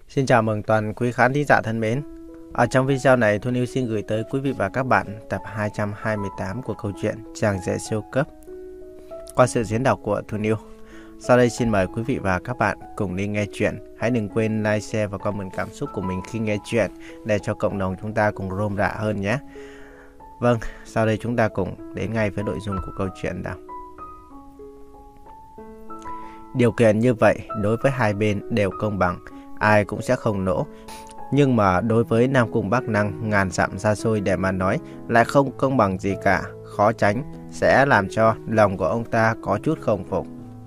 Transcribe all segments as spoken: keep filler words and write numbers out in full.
Xin chào mừng toàn quý khán thính giả thân mến. Ở trong video này, Thu Niu xin gửi tới quý vị và các bạn tập hai trăm hai mươi tám của câu chuyện Chàng rể siêu cấp qua sự diễn đọc của Thu Niu. Sau đây xin mời quý vị và các bạn cùng đi nghe chuyện. Hãy đừng quên like, share và comment cảm xúc của mình khi nghe chuyện để cho cộng đồng chúng ta cùng rôm rả hơn nhé. Vâng, sau đây chúng ta cùng đến ngay với nội dung của câu chuyện nào. Điều kiện như vậy đối với hai bên đều công bằng, ai cũng sẽ không nỗ. Nhưng mà đối với Nam Cung Bắc Năng ngàn dặm xa xôi để mà nói lại không công bằng gì cả, khó tránh sẽ làm cho lòng của ông ta có chút không phục.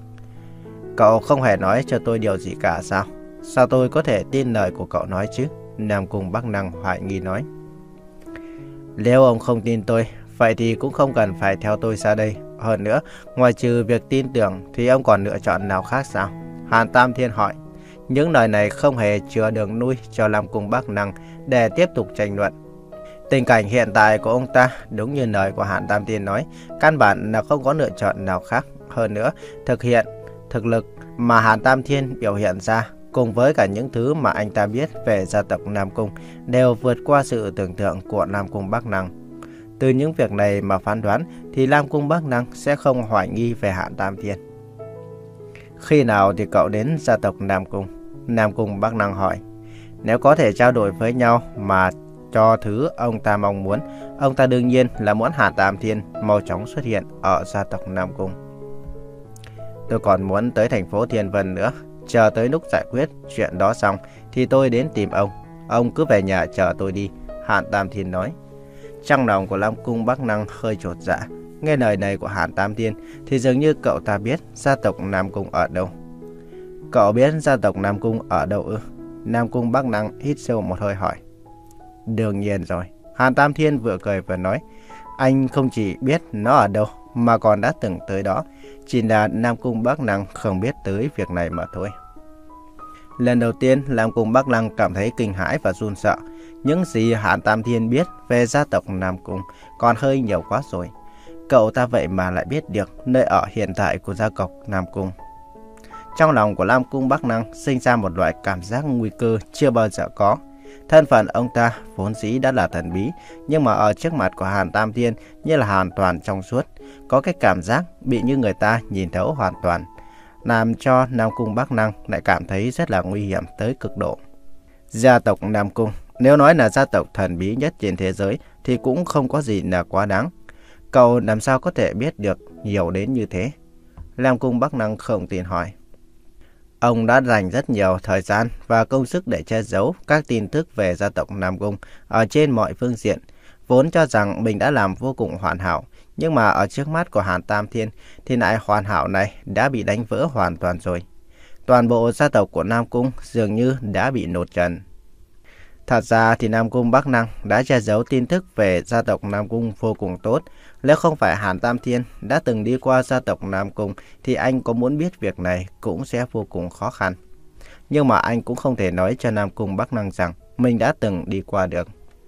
Cậu không hề nói cho tôi điều gì cả sao? Sao tôi có thể tin lời của cậu nói chứ? Nam Cung Bắc Năng hoài nghi nói. Nếu ông không tin tôi, vậy thì cũng không cần phải theo tôi ra đây. Hơn nữa, ngoài trừ việc tin tưởng thì ông còn lựa chọn nào khác sao? Hàn Tam Thiên hỏi. Những lời này không hề chừa đường nuôi cho Nam Cung Bắc Năng để tiếp tục tranh luận. Tình cảnh hiện tại của ông ta, đúng như lời của Hàn Tam Thiên nói, căn bản là không có lựa chọn nào khác. Hơn nữa, thực hiện thực lực mà Hàn Tam Thiên biểu hiện ra, cùng với cả những thứ mà anh ta biết về gia tộc Nam Cung, đều vượt qua sự tưởng tượng của Nam Cung Bắc Năng. Từ những việc này mà phán đoán, thì Nam Cung Bắc Năng sẽ không hoài nghi về Hàn Tam Thiên. Khi nào thì cậu đến gia tộc Nam Cung? Nam Cung Bắc Năng hỏi. Nếu có thể trao đổi với nhau mà cho thứ ông ta mong muốn, ông ta đương nhiên là muốn Hàn Tam Thiên mau chóng xuất hiện ở gia tộc Nam Cung. Tôi còn muốn tới thành phố Thiên Vân nữa. Chờ tới lúc giải quyết chuyện đó xong thì tôi đến tìm ông. Ông cứ về nhà chờ tôi đi, Hàn Tam Thiên nói. Trong lòng của Nam Cung Bắc Năng hơi chột dạ. Nghe lời này của Hàn Tam Thiên thì dường như cậu ta biết gia tộc Nam Cung ở đâu. Cậu biết gia tộc Nam Cung ở đâu ư? Nam Cung Bắc Năng hít sâu một hơi hỏi. Đương nhiên rồi. Hàn Tam Thiên vừa cười vừa nói. Anh không chỉ biết nó ở đâu mà còn đã từng tới đó. Chỉ là Nam Cung Bắc Năng không biết tới việc này mà thôi. Lần đầu tiên Nam Cung Bắc Năng cảm thấy kinh hãi và run sợ. Những gì Hàn Tam Thiên biết về gia tộc Nam Cung còn hơi nhiều quá rồi. Cậu ta vậy mà lại biết được nơi ở hiện tại của gia tộc Nam Cung. Trong lòng của Nam Cung Bắc Năng sinh ra một loại cảm giác nguy cơ chưa bao giờ có. Thân phận ông ta vốn dĩ đã là thần bí, nhưng mà ở trước mặt của Hàn Tam Thiên như là hoàn toàn trong suốt. Có cái cảm giác bị như người ta nhìn thấu hoàn toàn, làm cho Nam Cung Bắc Năng lại cảm thấy rất là nguy hiểm tới cực độ. Gia tộc Nam Cung, nếu nói là gia tộc thần bí nhất trên thế giới thì cũng không có gì là quá đáng. Cậu làm sao có thể biết được nhiều đến như thế? Nam Cung Bắc Năng không tin hỏi. Ông đã dành rất nhiều thời gian và công sức để che giấu các tin tức về gia tộc Nam Cung ở trên mọi phương diện, vốn cho rằng mình đã làm vô cùng hoàn hảo, nhưng mà ở trước mắt của Hàn Tam Thiên thì lại hoàn hảo này đã bị đánh vỡ hoàn toàn rồi. Toàn bộ gia tộc của Nam Cung dường như đã bị nột trần. Thật ra thì Nam Cung Bắc Năng đã che giấu tin tức về gia tộc Nam Cung vô cùng tốt. Nếu không phải Hàn Tam Thiên đã từng đi qua gia tộc Nam Cung thì anh có muốn biết việc này cũng sẽ vô cùng khó khăn. Nhưng mà anh cũng không thể nói cho Nam Cung Bắc Năng rằng mình đã từng đi qua được.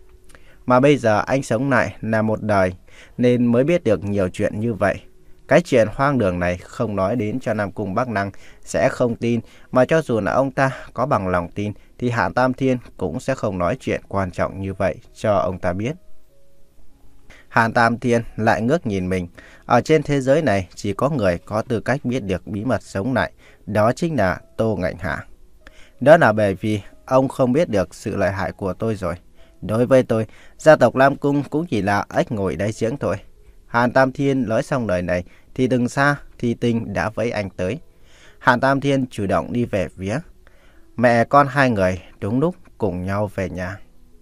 Mà bây giờ anh sống lại là một đời nên mới biết được nhiều chuyện như vậy. Cái chuyện hoang đường này không nói đến cho Nam Cung Bắc Năng sẽ không tin, mà cho dù là ông ta có bằng lòng tin thì Hàn Tam Thiên cũng sẽ không nói chuyện quan trọng như vậy cho ông ta biết. Hàn Tam Thiên lại ngước nhìn mình. Ở trên thế giới này chỉ có người có tư cách biết được bí mật sống lại, đó chính là Tô Ngạnh Hạ. Đó là bởi vì ông không biết được sự lợi hại của tôi rồi. Đối với tôi, gia tộc Nam Cung cũng chỉ là ếch ngồi đáy giếng thôi. Hàn Tam Thiên nói xong lời này thì đừng xa Thi Tinh đã vẫy anh tới. Hàn Tam Thiên chủ động đi về phía. Mẹ con hai người đúng lúc cùng nhau về nhà.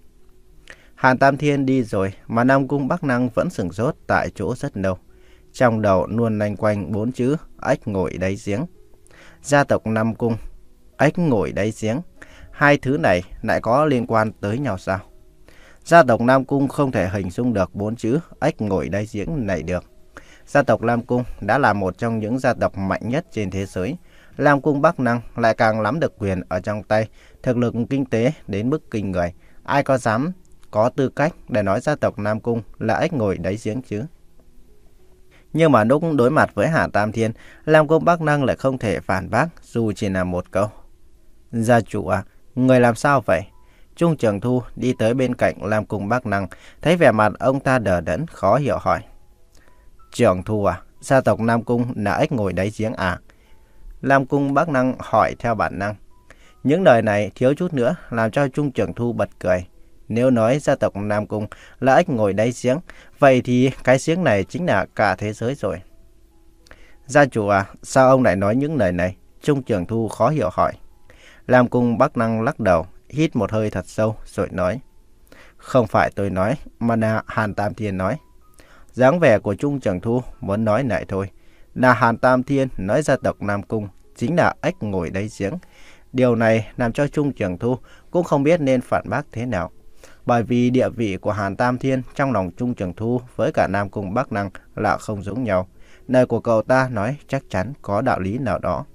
Hàn Tam Thiên đi rồi mà Nam Cung Bắc Năng vẫn sửng sốt tại chỗ rất lâu. Trong đầu luôn lanh quanh bốn chữ ếch ngồi đáy giếng. Gia tộc Nam Cung, ếch ngồi đáy giếng. Hai thứ này lại có liên quan tới nhau sao? Gia tộc Nam Cung không thể hình dung được bốn chữ ếch ngồi đáy giếng này được. Gia tộc Nam Cung đã là một trong những gia tộc mạnh nhất trên thế giới. Nam Cung Bắc Năng lại càng nắm được quyền ở trong tay, thực lực kinh tế đến mức kinh người. Ai có dám có tư cách để nói gia tộc Nam Cung là ếch ngồi đáy giếng chứ? Nhưng mà lúc đối mặt với Hàn Tam Thiên, Nam Cung Bắc Năng lại không thể phản bác dù chỉ là một câu. Gia chủ à, Người làm sao vậy? Trung Trường Thu đi tới bên cạnh Lam Cung Bắc Năng, thấy vẻ mặt ông ta đờ đẫn, khó hiểu hỏi. Trường Thu à, gia tộc Nam Cung là ếch ngồi đáy giếng à? Lam Cung Bắc Năng hỏi theo bản năng. Những lời này thiếu chút nữa làm cho Trung Trường Thu bật cười. Nếu nói gia tộc Nam Cung là ếch ngồi đáy giếng, vậy thì cái giếng này chính là cả thế giới rồi. Gia chủ à, sao ông lại nói những lời này? Trung Trường Thu khó hiểu hỏi. Lam Cung Bắc Năng lắc đầu, hít một hơi thật sâu rồi nói. Không phải tôi nói, mà là Hàn Tam Thiên nói. Dáng vẻ của Trung Trường Thu muốn nói lại thôi. Là Hàn Tam Thiên nói gia tộc Nam Cung chính là ếch ngồi đáy giếng. Điều này làm cho Trung Trường Thu cũng không biết nên phản bác thế nào. Bởi vì địa vị của Hàn Tam Thiên trong lòng Trung Trường Thu với cả Nam Cung Bắc Năng là không giống nhau. Lời của cậu ta nói chắc chắn có đạo lý nào đó.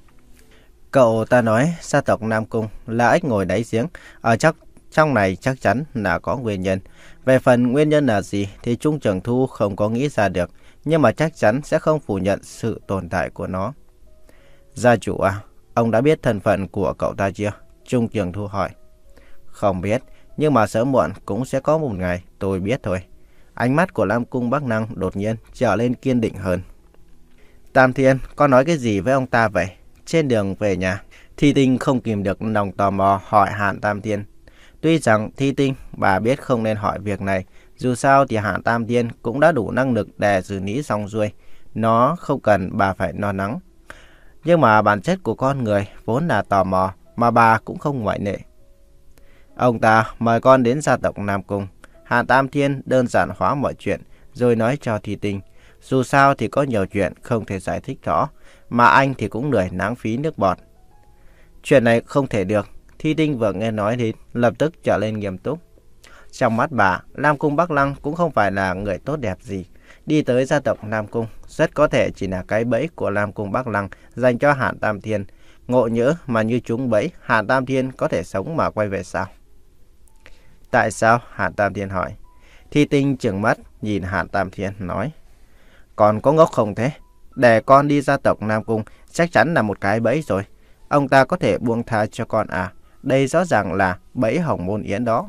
Cậu ta nói gia tộc Nam Cung là ếch ngồi đáy giếng. Ở chắc, trong này chắc chắn là có nguyên nhân. Về phần nguyên nhân là gì thì Trung Trường Thu không có nghĩ ra được. Nhưng mà chắc chắn sẽ không phủ nhận sự tồn tại của nó. Gia chủ à, ông đã biết thân phận của cậu ta chưa? Trung Trường Thu hỏi. Không biết, nhưng mà sớm muộn cũng sẽ có một ngày tôi biết thôi. Ánh mắt của Lam Cung Bắc Năng đột nhiên trở lên kiên định hơn. Tam Thiên, con nói cái gì với ông ta vậy? Trên đường về nhà, Thi Tinh không kìm được lòng tò mò hỏi Hàn Tam Thiên. Tuy rằng Thi Tinh bà biết không nên hỏi việc này, dù sao thì Hàn Tam Thiên cũng đã đủ năng lực để xử lý xong xuôi. Nó không cần bà phải lo lắng. Nhưng mà bản chất của con người vốn là tò mò, mà bà cũng không ngoại lệ. Ông ta mời con đến gia tộc Nam Cung. Hàn Tam Thiên đơn giản hóa mọi chuyện, rồi nói cho Thi Tinh. Dù sao thì có nhiều chuyện không thể giải thích rõ, mà anh thì cũng lười lãng phí nước bọt. Chuyện này không thể được. Thi Tinh vừa nghe nói đến, lập tức trở lên nghiêm túc. Trong mắt bà, Lam Cung Bắc Lăng cũng không phải là người tốt đẹp gì. Đi tới gia tộc Nam Cung, rất có thể chỉ là cái bẫy của Lam Cung Bắc Lăng dành cho Hàn Tam Thiên. Ngộ nhỡ mà như trúng bẫy, Hàn Tam Thiên có thể sống mà quay về sao? Tại sao? Hàn Tam Thiên hỏi. Thi Tinh trừng mắt nhìn Hàn Tam Thiên nói. Còn có ngốc không thế? Để con đi gia tộc Nam Cung chắc chắn là một cái bẫy rồi. Ông ta có thể buông tha cho con à? Đây rõ ràng là bẫy Hồng Môn Yến đó.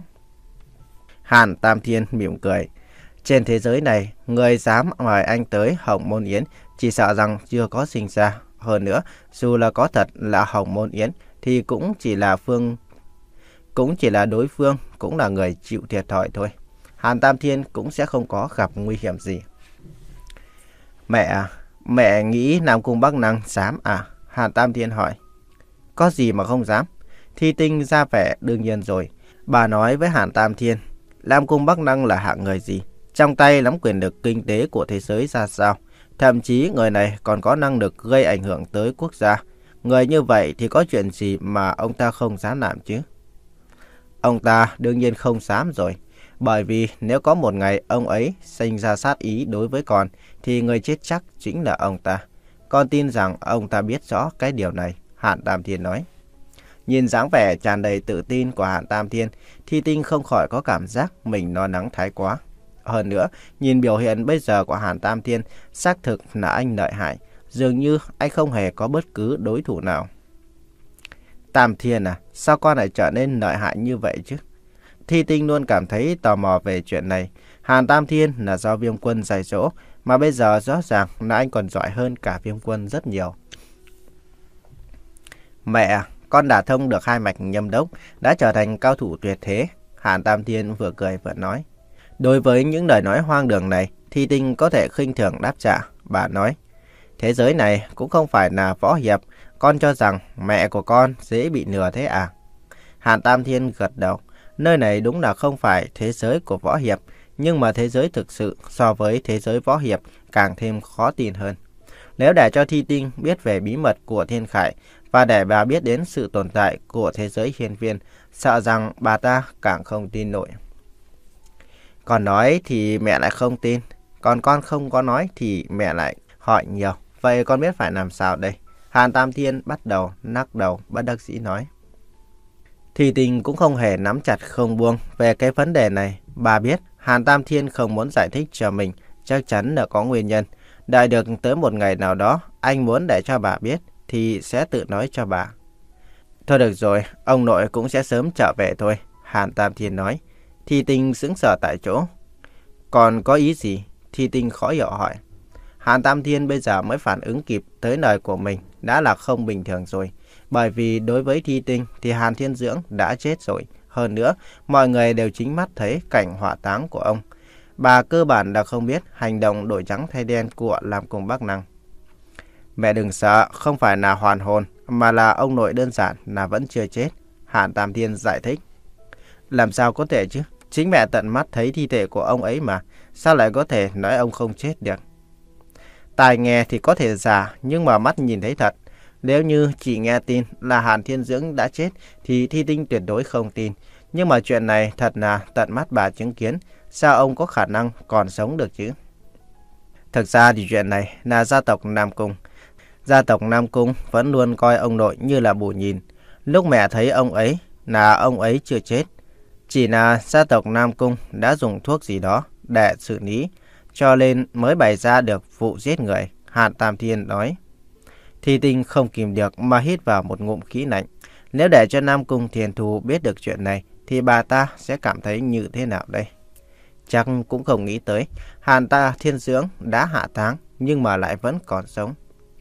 Hàn Tam Thiên mỉm cười. Trên thế giới này, người dám mời anh tới Hồng Môn Yến chỉ sợ rằng chưa có sinh ra. Hơn nữa, dù là có thật là Hồng Môn Yến thì cũng chỉ là phương cũng chỉ là đối phương, cũng là người chịu thiệt thòi thôi. Hàn Tam Thiên cũng sẽ không có gặp nguy hiểm gì. Mẹ à, mẹ nghĩ Nam Cung Bắc Năng dám à? Hàn Tam Thiên hỏi. Có gì mà không dám? Thi Tinh ra vẻ đương nhiên rồi. Bà nói với Hàn Tam Thiên, Nam Cung Bắc Năng là hạng người gì? Trong tay nắm quyền lực kinh tế của thế giới ra sao? Thậm chí người này còn có năng lực gây ảnh hưởng tới quốc gia. Người như vậy thì có chuyện gì mà ông ta không dám làm chứ? Ông ta đương nhiên không dám rồi. Bởi vì nếu có một ngày ông ấy sinh ra sát ý đối với con, thì người chết chắc chính là ông ta. Con tin rằng ông ta biết rõ cái điều này, Hàn Tam Thiên nói. Nhìn dáng vẻ tràn đầy tự tin của Hàn Tam Thiên, Thi Tinh không khỏi có cảm giác mình lo lắng thái quá. Hơn nữa, nhìn biểu hiện bây giờ của Hàn Tam Thiên, xác thực là anh lợi hại. Dường như anh không hề có bất cứ đối thủ nào. Tam Thiên à, sao con lại trở nên lợi hại như vậy chứ? Thi Tinh luôn cảm thấy tò mò về chuyện này. Hàn Tam Thiên là do Viêm Quân dạy dỗ, mà bây giờ rõ ràng là anh còn giỏi hơn cả Viêm Quân rất nhiều. Mẹ, con đả thông được hai mạch nhâm đốc, đã trở thành cao thủ tuyệt thế. Hàn Tam Thiên vừa cười vừa nói. Đối với những lời nói hoang đường này, Thi Tinh có thể khinh thường đáp trả. Bà nói, thế giới này cũng không phải là võ hiệp, con cho rằng mẹ của con dễ bị lừa thế à? Hàn Tam Thiên gật đầu. Nơi này đúng là không phải thế giới của võ hiệp, nhưng mà thế giới thực sự so với thế giới võ hiệp càng thêm khó tin hơn. Nếu để cho Thi Tinh biết về bí mật của Thiên Khải và để bà biết đến sự tồn tại của thế giới hiên viên, sợ rằng bà ta càng không tin nổi. Còn nói thì mẹ lại không tin, còn con không có nói thì mẹ lại hỏi nhiều. Vậy con biết phải làm sao đây? Hàn Tam Thiên bắt đầu lắc đầu bất đắc dĩ nói. Thi Tinh cũng không hề nắm chặt không buông về cái vấn đề này. Bà biết Hàn Tam Thiên không muốn giải thích cho mình, chắc chắn là có nguyên nhân. Đợi được tới một ngày nào đó anh muốn để cho bà biết thì sẽ tự nói cho bà. Thôi được rồi, ông nội cũng sẽ sớm trở về thôi, Hàn Tam Thiên nói. Thi Tinh sững sờ tại chỗ. Còn có ý gì? Thi Tinh khó hiểu hỏi. Hàn Tam Thiên bây giờ mới phản ứng kịp tới lời của mình đã là không bình thường rồi. Bởi vì đối với Thi Tinh thì Hàn Thiên Dưỡng đã chết rồi. Hơn nữa, mọi người đều chính mắt thấy cảnh hỏa táng của ông. Bà cơ bản đã không biết hành động đổi trắng thay đen của Lam Cung Bắc Năng. Mẹ đừng sợ, không phải là hoàn hồn, mà là ông nội đơn giản là vẫn chưa chết, Hàn Tam Thiên giải thích. Làm sao có thể chứ? Chính mẹ tận mắt thấy thi thể của ông ấy mà, sao lại có thể nói ông không chết được? Tai nghe thì có thể giả, nhưng mà mắt nhìn thấy thật. Nếu như chỉ nghe tin là Hàn Thiên Dưỡng đã chết, thì Thi Tinh tuyệt đối không tin. Nhưng mà chuyện này thật là tận mắt bà chứng kiến, sao ông có khả năng còn sống được chứ? Thực ra thì chuyện này là gia tộc Nam Cung. Gia tộc Nam Cung vẫn luôn coi ông nội như là bù nhìn. Lúc mẹ thấy ông ấy là ông ấy chưa chết. Chỉ là gia tộc Nam Cung đã dùng thuốc gì đó để xử lý, cho nên mới bày ra được vụ giết người, Hàn Tam Thiên nói. Thi Tinh không kìm được mà hít vào một ngụm khí lạnh. Nếu để cho Nam Cung Thiền Thù biết được chuyện này, thì bà ta sẽ cảm thấy như thế nào đây? Chắc cũng không nghĩ tới, Hàn ta Thiên Dưỡng đã hạ táng, nhưng mà lại vẫn còn sống.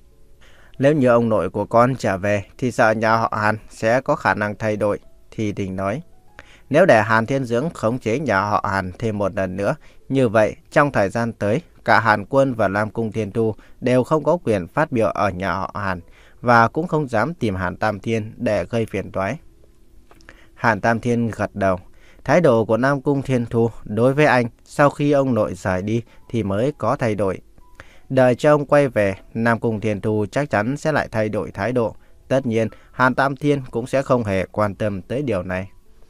Nếu như ông nội của con trở về, thì sợ nhà họ Hàn sẽ có khả năng thay đổi, Thi Tinh nói. Nếu để Hàn Thiên Dưỡng khống chế nhà họ Hàn thêm một lần nữa, như vậy trong thời gian tới, cả Hàn Quân và Lam Cung Thiên Thu đều không có quyền phát biểu ở nhà họ Hàn, và cũng không dám tìm Hàn Tam Thiên để gây phiền toái. Hàn Tam Thiên gật đầu. Thái độ của Nam Cung Thiên Thu đối với anh sau khi ông nội rời đi thì mới có thay đổi. Đợi cho ông quay về, Nam Cung Thiên Thu chắc chắn sẽ lại thay đổi thái độ. Tất nhiên, Hàn Tam Thiên cũng sẽ không hề quan tâm tới điều này.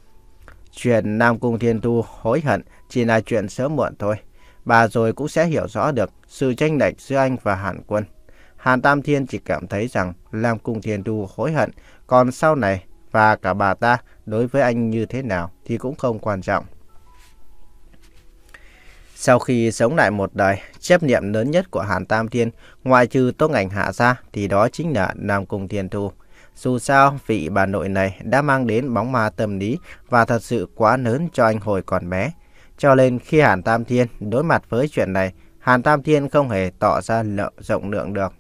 Chuyện Nam Cung Thiên Thu hối hận chỉ là chuyện sớm muộn thôi. Bà rồi cũng sẽ hiểu rõ được sự chênh lệch giữa anh và Hàn Quân. Hàn Tam Thiên chỉ cảm thấy rằng Nam Cung Thiên Thu hối hận, còn sau này và cả bà ta đối với anh như thế nào thì cũng không quan trọng. Sau khi sống lại một đời, chấp niệm lớn nhất của Hàn Tam Thiên, ngoại trừ Tố Ảnh Hạ ra, thì đó chính là Nam Cung Thiên Thu. Dù sao, vị bà nội này đã mang đến bóng ma tâm lý và thật sự quá lớn cho anh hồi còn bé. Cho nên khi Hàn Tam Thiên đối mặt với chuyện này, Hàn Tam Thiên không hề tỏ ra lộ rộng lượng được.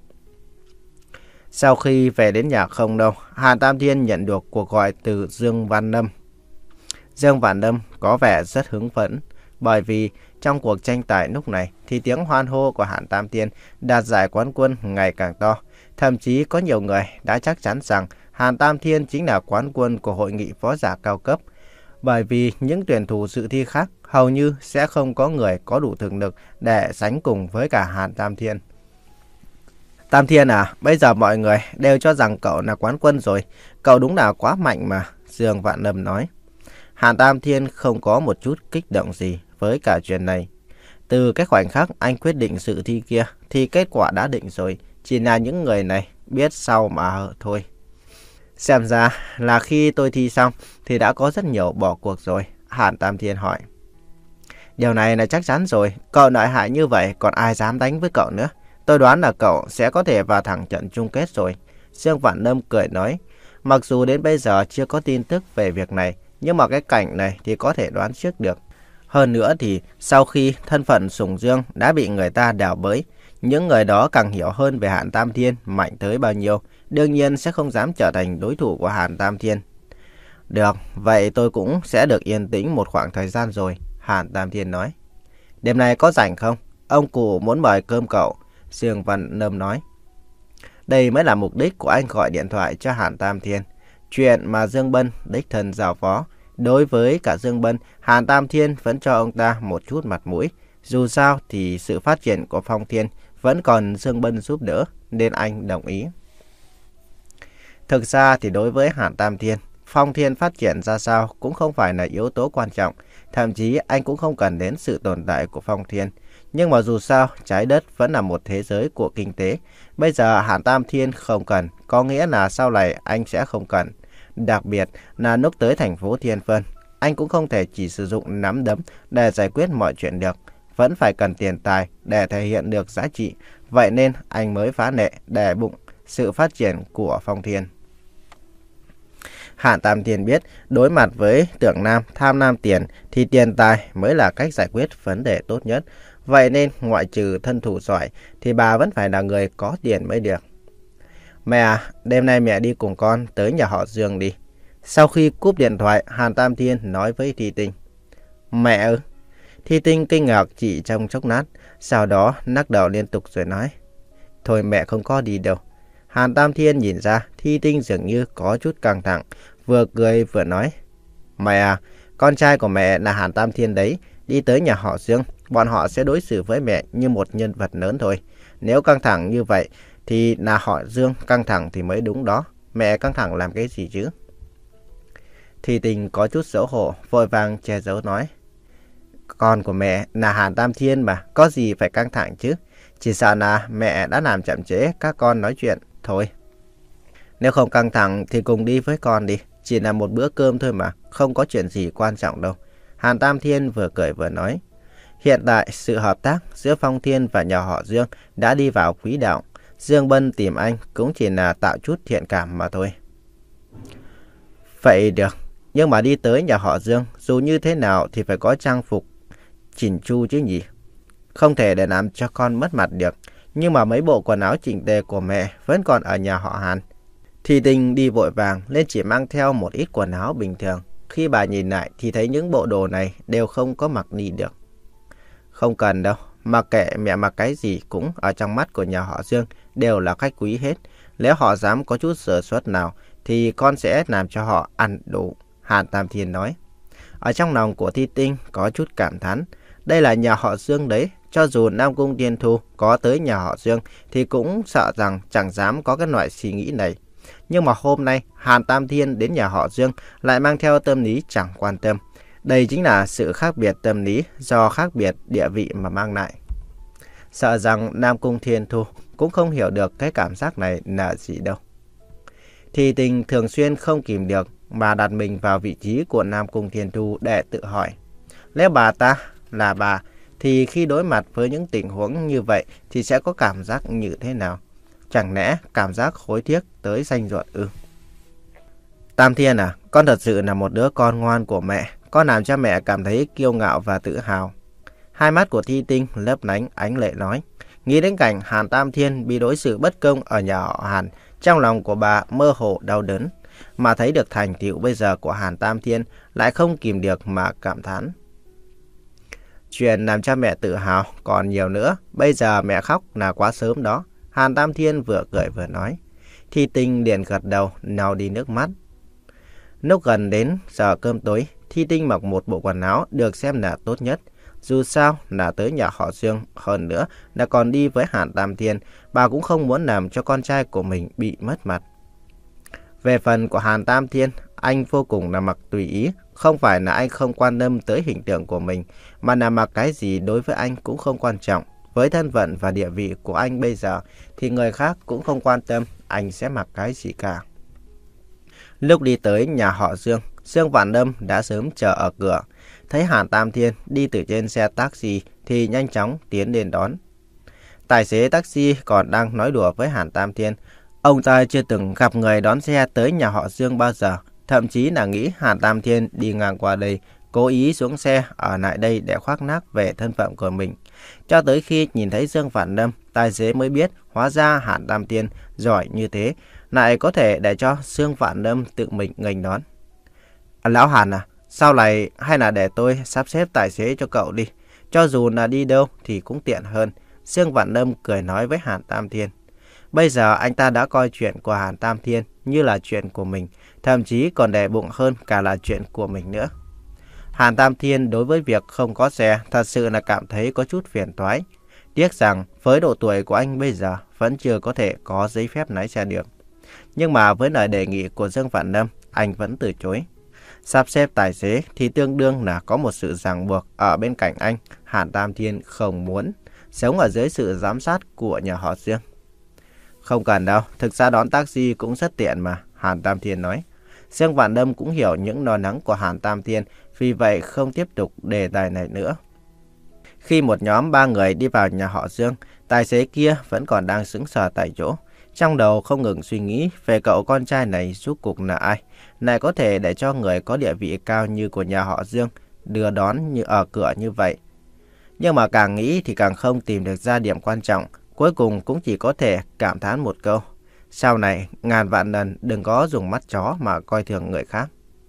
Sau khi về đến nhà không đâu, Hàn Tam Thiên nhận được cuộc gọi từ Dương Văn Lâm. Dương Văn Lâm có vẻ rất hứng phấn, bởi vì trong cuộc tranh tài lúc này thì tiếng hoan hô của Hàn Tam Thiên đạt giải quán quân ngày càng to. Thậm chí có nhiều người đã chắc chắn rằng Hàn Tam Thiên chính là quán quân của hội nghị võ giả cao cấp. Bởi vì những tuyển thủ dự thi khác hầu như sẽ không có người có đủ thực lực để sánh cùng với cả Hàn Tam Thiên. Tam Thiên à, bây giờ mọi người đều cho rằng cậu là quán quân rồi. Cậu đúng là quá mạnh mà, Dương Vạn Lâm nói. Hàn Tam Thiên không có một chút kích động gì với cả chuyện này. Từ cái khoảnh khắc anh quyết định dự thi kia thì kết quả đã định rồi. Chỉ là những người này biết sau mà thôi. Xem ra là khi tôi thi xong thì đã có rất nhiều bỏ cuộc rồi, Hàn Tam Thiên hỏi. Điều này là chắc chắn rồi, cậu lợi hại như vậy còn ai dám đánh với cậu nữa. Tôi đoán là cậu sẽ có thể vào thẳng trận chung kết rồi. Dương Vạn Lâm cười nói. Mặc dù đến bây giờ chưa có tin tức về việc này, nhưng mà cái cảnh này thì có thể đoán trước được. Hơn nữa thì sau khi thân phận Sùng Dương đã bị người ta đào bới, những người đó càng hiểu hơn về Hàn Tam Thiên mạnh tới bao nhiêu, đương nhiên sẽ không dám trở thành đối thủ của Hàn Tam Thiên. Được, vậy tôi cũng sẽ được yên tĩnh một khoảng thời gian rồi, Hàn Tam Thiên nói. Đêm nay có rảnh không? Ông cụ muốn mời cơm cậu, Dương Văn Lâm nói. Đây mới là mục đích của anh gọi điện thoại cho Hàn Tam Thiên. Chuyện mà Dương Bân đích thân giao phó. Đối với cả Dương Bân, Hàn Tam Thiên vẫn cho ông ta một chút mặt mũi. Dù sao thì sự phát triển của Phong Thiên vẫn còn Dương Bân giúp đỡ, nên anh đồng ý. Thực ra thì đối với Hàn Tam Thiên, Phong Thiên phát triển ra sao cũng không phải là yếu tố quan trọng. Thậm chí anh cũng không cần đến sự tồn tại của Phong Thiên. Nhưng mà dù sao, trái đất vẫn là một thế giới của kinh tế. Bây giờ Hàn Tam Thiên không cần, có nghĩa là sau này anh sẽ không cần. Đặc biệt là lúc tới thành phố Thiên Vân, anh cũng không thể chỉ sử dụng nắm đấm để giải quyết mọi chuyện được. Vẫn phải cần tiền tài để thể hiện được giá trị. Vậy nên anh mới phá lệ để bụng sự phát triển của Phong Thiên. Hàn Tam Thiên biết đối mặt với Tưởng Nam tham lam tiền thì tiền tài mới là cách giải quyết vấn đề tốt nhất. Vậy nên ngoại trừ thân thủ giỏi thì bà vẫn phải là người có tiền mới được. Mẹ à, đêm nay mẹ đi cùng con tới nhà họ Dương đi. Sau khi cúp điện thoại, Hàn Tam Thiên nói với Thi Tinh. Mẹ ư? Thi Tinh kinh ngạc chỉ trong chốc lát, sau đó lắc đầu liên tục rồi nói. Thôi mẹ không có đi đâu. Hàn Tam Thiên nhìn ra Thi Tinh dường như có chút căng thẳng, vừa cười vừa nói. Mẹ à, con trai của mẹ là Hàn Tam Thiên đấy, đi tới nhà họ Dương, bọn họ sẽ đối xử với mẹ như một nhân vật lớn thôi. Nếu căng thẳng như vậy thì là họ Dương căng thẳng thì mới đúng đó. Mẹ căng thẳng làm cái gì chứ? Thi Tinh có chút xấu hổ, vội vàng che giấu nói. Con của mẹ là Hàn Tam Thiên mà, có gì phải căng thẳng chứ? Chỉ sợ là mẹ đã làm chậm trễ các con nói chuyện thôi. Nếu không căng thẳng thì cùng đi với con đi. Chỉ là một bữa cơm thôi mà, không có chuyện gì quan trọng đâu. Hàn Tam Thiên vừa cười vừa nói. Hiện tại sự hợp tác giữa Phong Thiên và nhà họ Dương đã đi vào quỹ đạo. Dương Bân tìm anh cũng chỉ là tạo chút thiện cảm mà thôi. Vậy được, nhưng mà đi tới nhà họ Dương dù như thế nào thì phải có trang phục chỉnh chu chứ nhỉ? Không thể để làm cho con mất mặt được. Nhưng mà mấy bộ quần áo chỉnh tề của mẹ vẫn còn ở nhà họ Hàn. Thi Tinh đi vội vàng nên chỉ mang theo một ít quần áo bình thường. Khi bà nhìn lại thì thấy những bộ đồ này đều không có mặc đi được. Không cần đâu, mặc kệ mẹ mặc cái gì cũng ở trong mắt của nhà họ Dương đều là khách quý hết. Nếu họ dám có chút sơ suất nào thì con sẽ làm cho họ ăn đủ, Hàn Tam Thiên nói. Ở trong lòng của Thi Tinh có chút cảm thán. Đây là nhà họ Dương đấy, cho dù Nam Cung Thiên Thu có tới nhà họ Dương thì cũng sợ rằng chẳng dám có cái loại suy nghĩ này. Nhưng mà hôm nay Hàn Tam Thiên đến nhà họ Dương lại mang theo tâm lý chẳng quan tâm. Đây chính là sự khác biệt tâm lý do khác biệt địa vị mà mang lại. Sợ rằng Nam Cung Thiên Thu cũng không hiểu được cái cảm giác này là gì đâu. Thì Tình thường xuyên không kìm được mà đặt mình vào vị trí của Nam Cung Thiên Thu để tự hỏi. Nếu bà ta là bà thì khi đối mặt với những tình huống như vậy thì sẽ có cảm giác như thế nào? Chẳng lẽ cảm giác hối tiếc tới xanh ruột ư? Tam Thiên à, con thật sự là một đứa con ngoan của mẹ. Con làm cho mẹ cảm thấy kiêu ngạo và tự hào. Hai mắt của Thi Tinh lấp lánh ánh lệ nói. Nghĩ đến cảnh Hàn Tam Thiên bị đối xử bất công ở nhà họ Hàn, trong lòng của bà mơ hồ đau đớn. Mà thấy được thành tựu bây giờ của Hàn Tam Thiên lại không kìm được mà cảm thán. Chuyện làm cho mẹ tự hào còn nhiều nữa. Bây giờ mẹ khóc là quá sớm đó. Hàn Tam Thiên vừa cười vừa nói. Thi Tinh liền gật đầu, lau đi nước mắt. Lúc gần đến giờ cơm tối, Thi Tinh mặc một bộ quần áo được xem là tốt nhất. Dù sao là tới nhà họ Dương, hơn nữa là còn đi với Hàn Tam Thiên, bà cũng không muốn làm cho con trai của mình bị mất mặt. Về phần của Hàn Tam Thiên, anh vô cùng là mặc tùy ý. Không phải là anh không quan tâm tới hình tượng của mình, mà là mặc cái gì đối với anh cũng không quan trọng. Với thân phận và địa vị của anh bây giờ thì người khác cũng không quan tâm anh sẽ mặc cái gì cả. Lúc đi tới nhà họ Dương, Dương Vạn Lâm đã sớm chờ ở cửa. Thấy Hàn Tam Thiên đi từ trên xe taxi thì nhanh chóng tiến lên đón. Tài xế taxi còn đang nói đùa với Hàn Tam Thiên. Ông ta chưa từng gặp người đón xe tới nhà họ Dương bao giờ. Thậm chí là nghĩ Hàn Tam Thiên đi ngang qua đây, cố ý xuống xe ở lại đây để khoác lác về thân phận của mình. Cho tới khi nhìn thấy Dương Vạn Lâm, tài xế mới biết hóa ra Hàn Tam Thiên giỏi như thế, lại có thể để cho Dương Vạn Lâm tự mình nghênh đón. À, Lão Hàn à, sau này hay là để tôi sắp xếp tài xế cho cậu đi. Cho dù là đi đâu thì cũng tiện hơn. Dương Vạn Lâm cười nói với Hàn Tam Thiên. Bây giờ anh ta đã coi chuyện của Hàn Tam Thiên như là chuyện của mình, thậm chí còn đè bụng hơn cả là chuyện của mình nữa. Hàn Tam Thiên đối với việc không có xe thật sự là cảm thấy có chút phiền toái. Tiếc rằng với độ tuổi của anh bây giờ vẫn chưa có thể có giấy phép lái xe được. Nhưng mà với lời đề nghị của Dương Vạn Lâm, anh vẫn từ chối. Sắp xếp tài xế thì tương đương là có một sự ràng buộc ở bên cạnh anh. Hàn Tam Thiên không muốn sống ở dưới sự giám sát của nhà họ Dương. Không cần đâu, thực ra đón taxi cũng rất tiện mà, Hàn Tam Thiên nói. Dương Vạn Lâm cũng hiểu những lo lắng của Hàn Tam Thiên, vì vậy không tiếp tục đề tài này nữa. Khi một nhóm ba người đi vào nhà họ Dương, tài xế kia vẫn còn đang sững sờ tại chỗ. Trong đầu không ngừng suy nghĩ về cậu con trai này rốt cuộc là ai. này có thể để cho người có địa vị cao như của nhà họ Dương đưa đón như ở cửa như vậy. Nhưng mà càng nghĩ thì càng không tìm được ra điểm quan trọng, cuối cùng cũng chỉ có thể cảm thán một câu. Sau này, ngàn vạn lần đừng có dùng mắt chó mà coi thường người khác.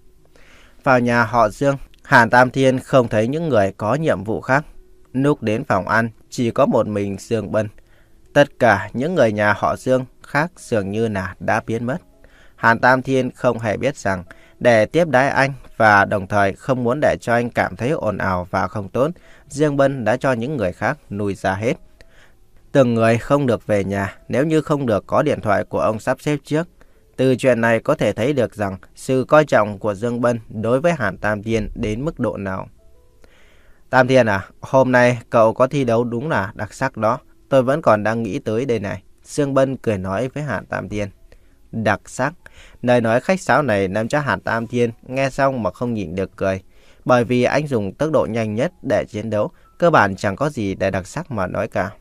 Vào nhà họ Dương, Hàn Tam Thiên không thấy những người có nhiệm vụ khác. Lúc đến phòng ăn, chỉ có một mình Dương Bân. Tất cả những người nhà họ Dương khác dường như là đã biến mất. Hàn Tam Thiên không hề biết rằng để tiếp đãi anh và đồng thời không muốn để cho anh cảm thấy ồn ào và không tốt, Dương Bân đã cho những người khác nuôi ra hết. Từng người không được về nhà nếu như không được có điện thoại của ông sắp xếp trước. Từ chuyện này có thể thấy được rằng sự coi trọng của Dương Bân đối với Hàn Tam Thiên đến mức độ nào. Tam Thiên à, hôm nay cậu có thi đấu đúng là đặc sắc đó. Tôi vẫn còn đang nghĩ tới đây này. Dương Bân cười nói với Hàn Tam Thiên. Đặc sắc. Lời nói khách sáo này làm cho Hàn Tam Thiên nghe xong mà không nhịn được cười. Bởi vì anh dùng tốc độ nhanh nhất để chiến đấu, cơ bản chẳng có gì để đặc sắc mà nói cả.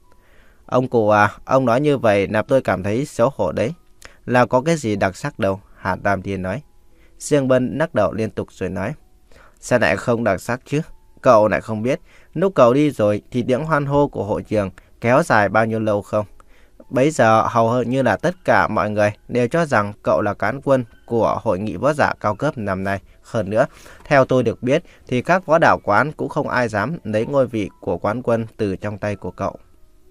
Ông cụ à, ông nói như vậy làm tôi cảm thấy xấu hổ đấy. Là có cái gì đặc sắc đâu, Hàn Tam Thiên nói. Dương Bân lắc đầu liên tục rồi nói. Sao lại không đặc sắc chứ? Cậu lại không biết, lúc cậu đi rồi thì tiếng hoan hô của hội trường kéo dài bao nhiêu lâu không? Bấy giờ hầu như là tất cả mọi người đều cho rằng cậu là cán quân của hội nghị võ giả cao cấp năm nay. Hơn nữa, theo tôi được biết thì các võ đạo quán cũng không ai dám lấy ngôi vị của quán quân từ trong tay của cậu.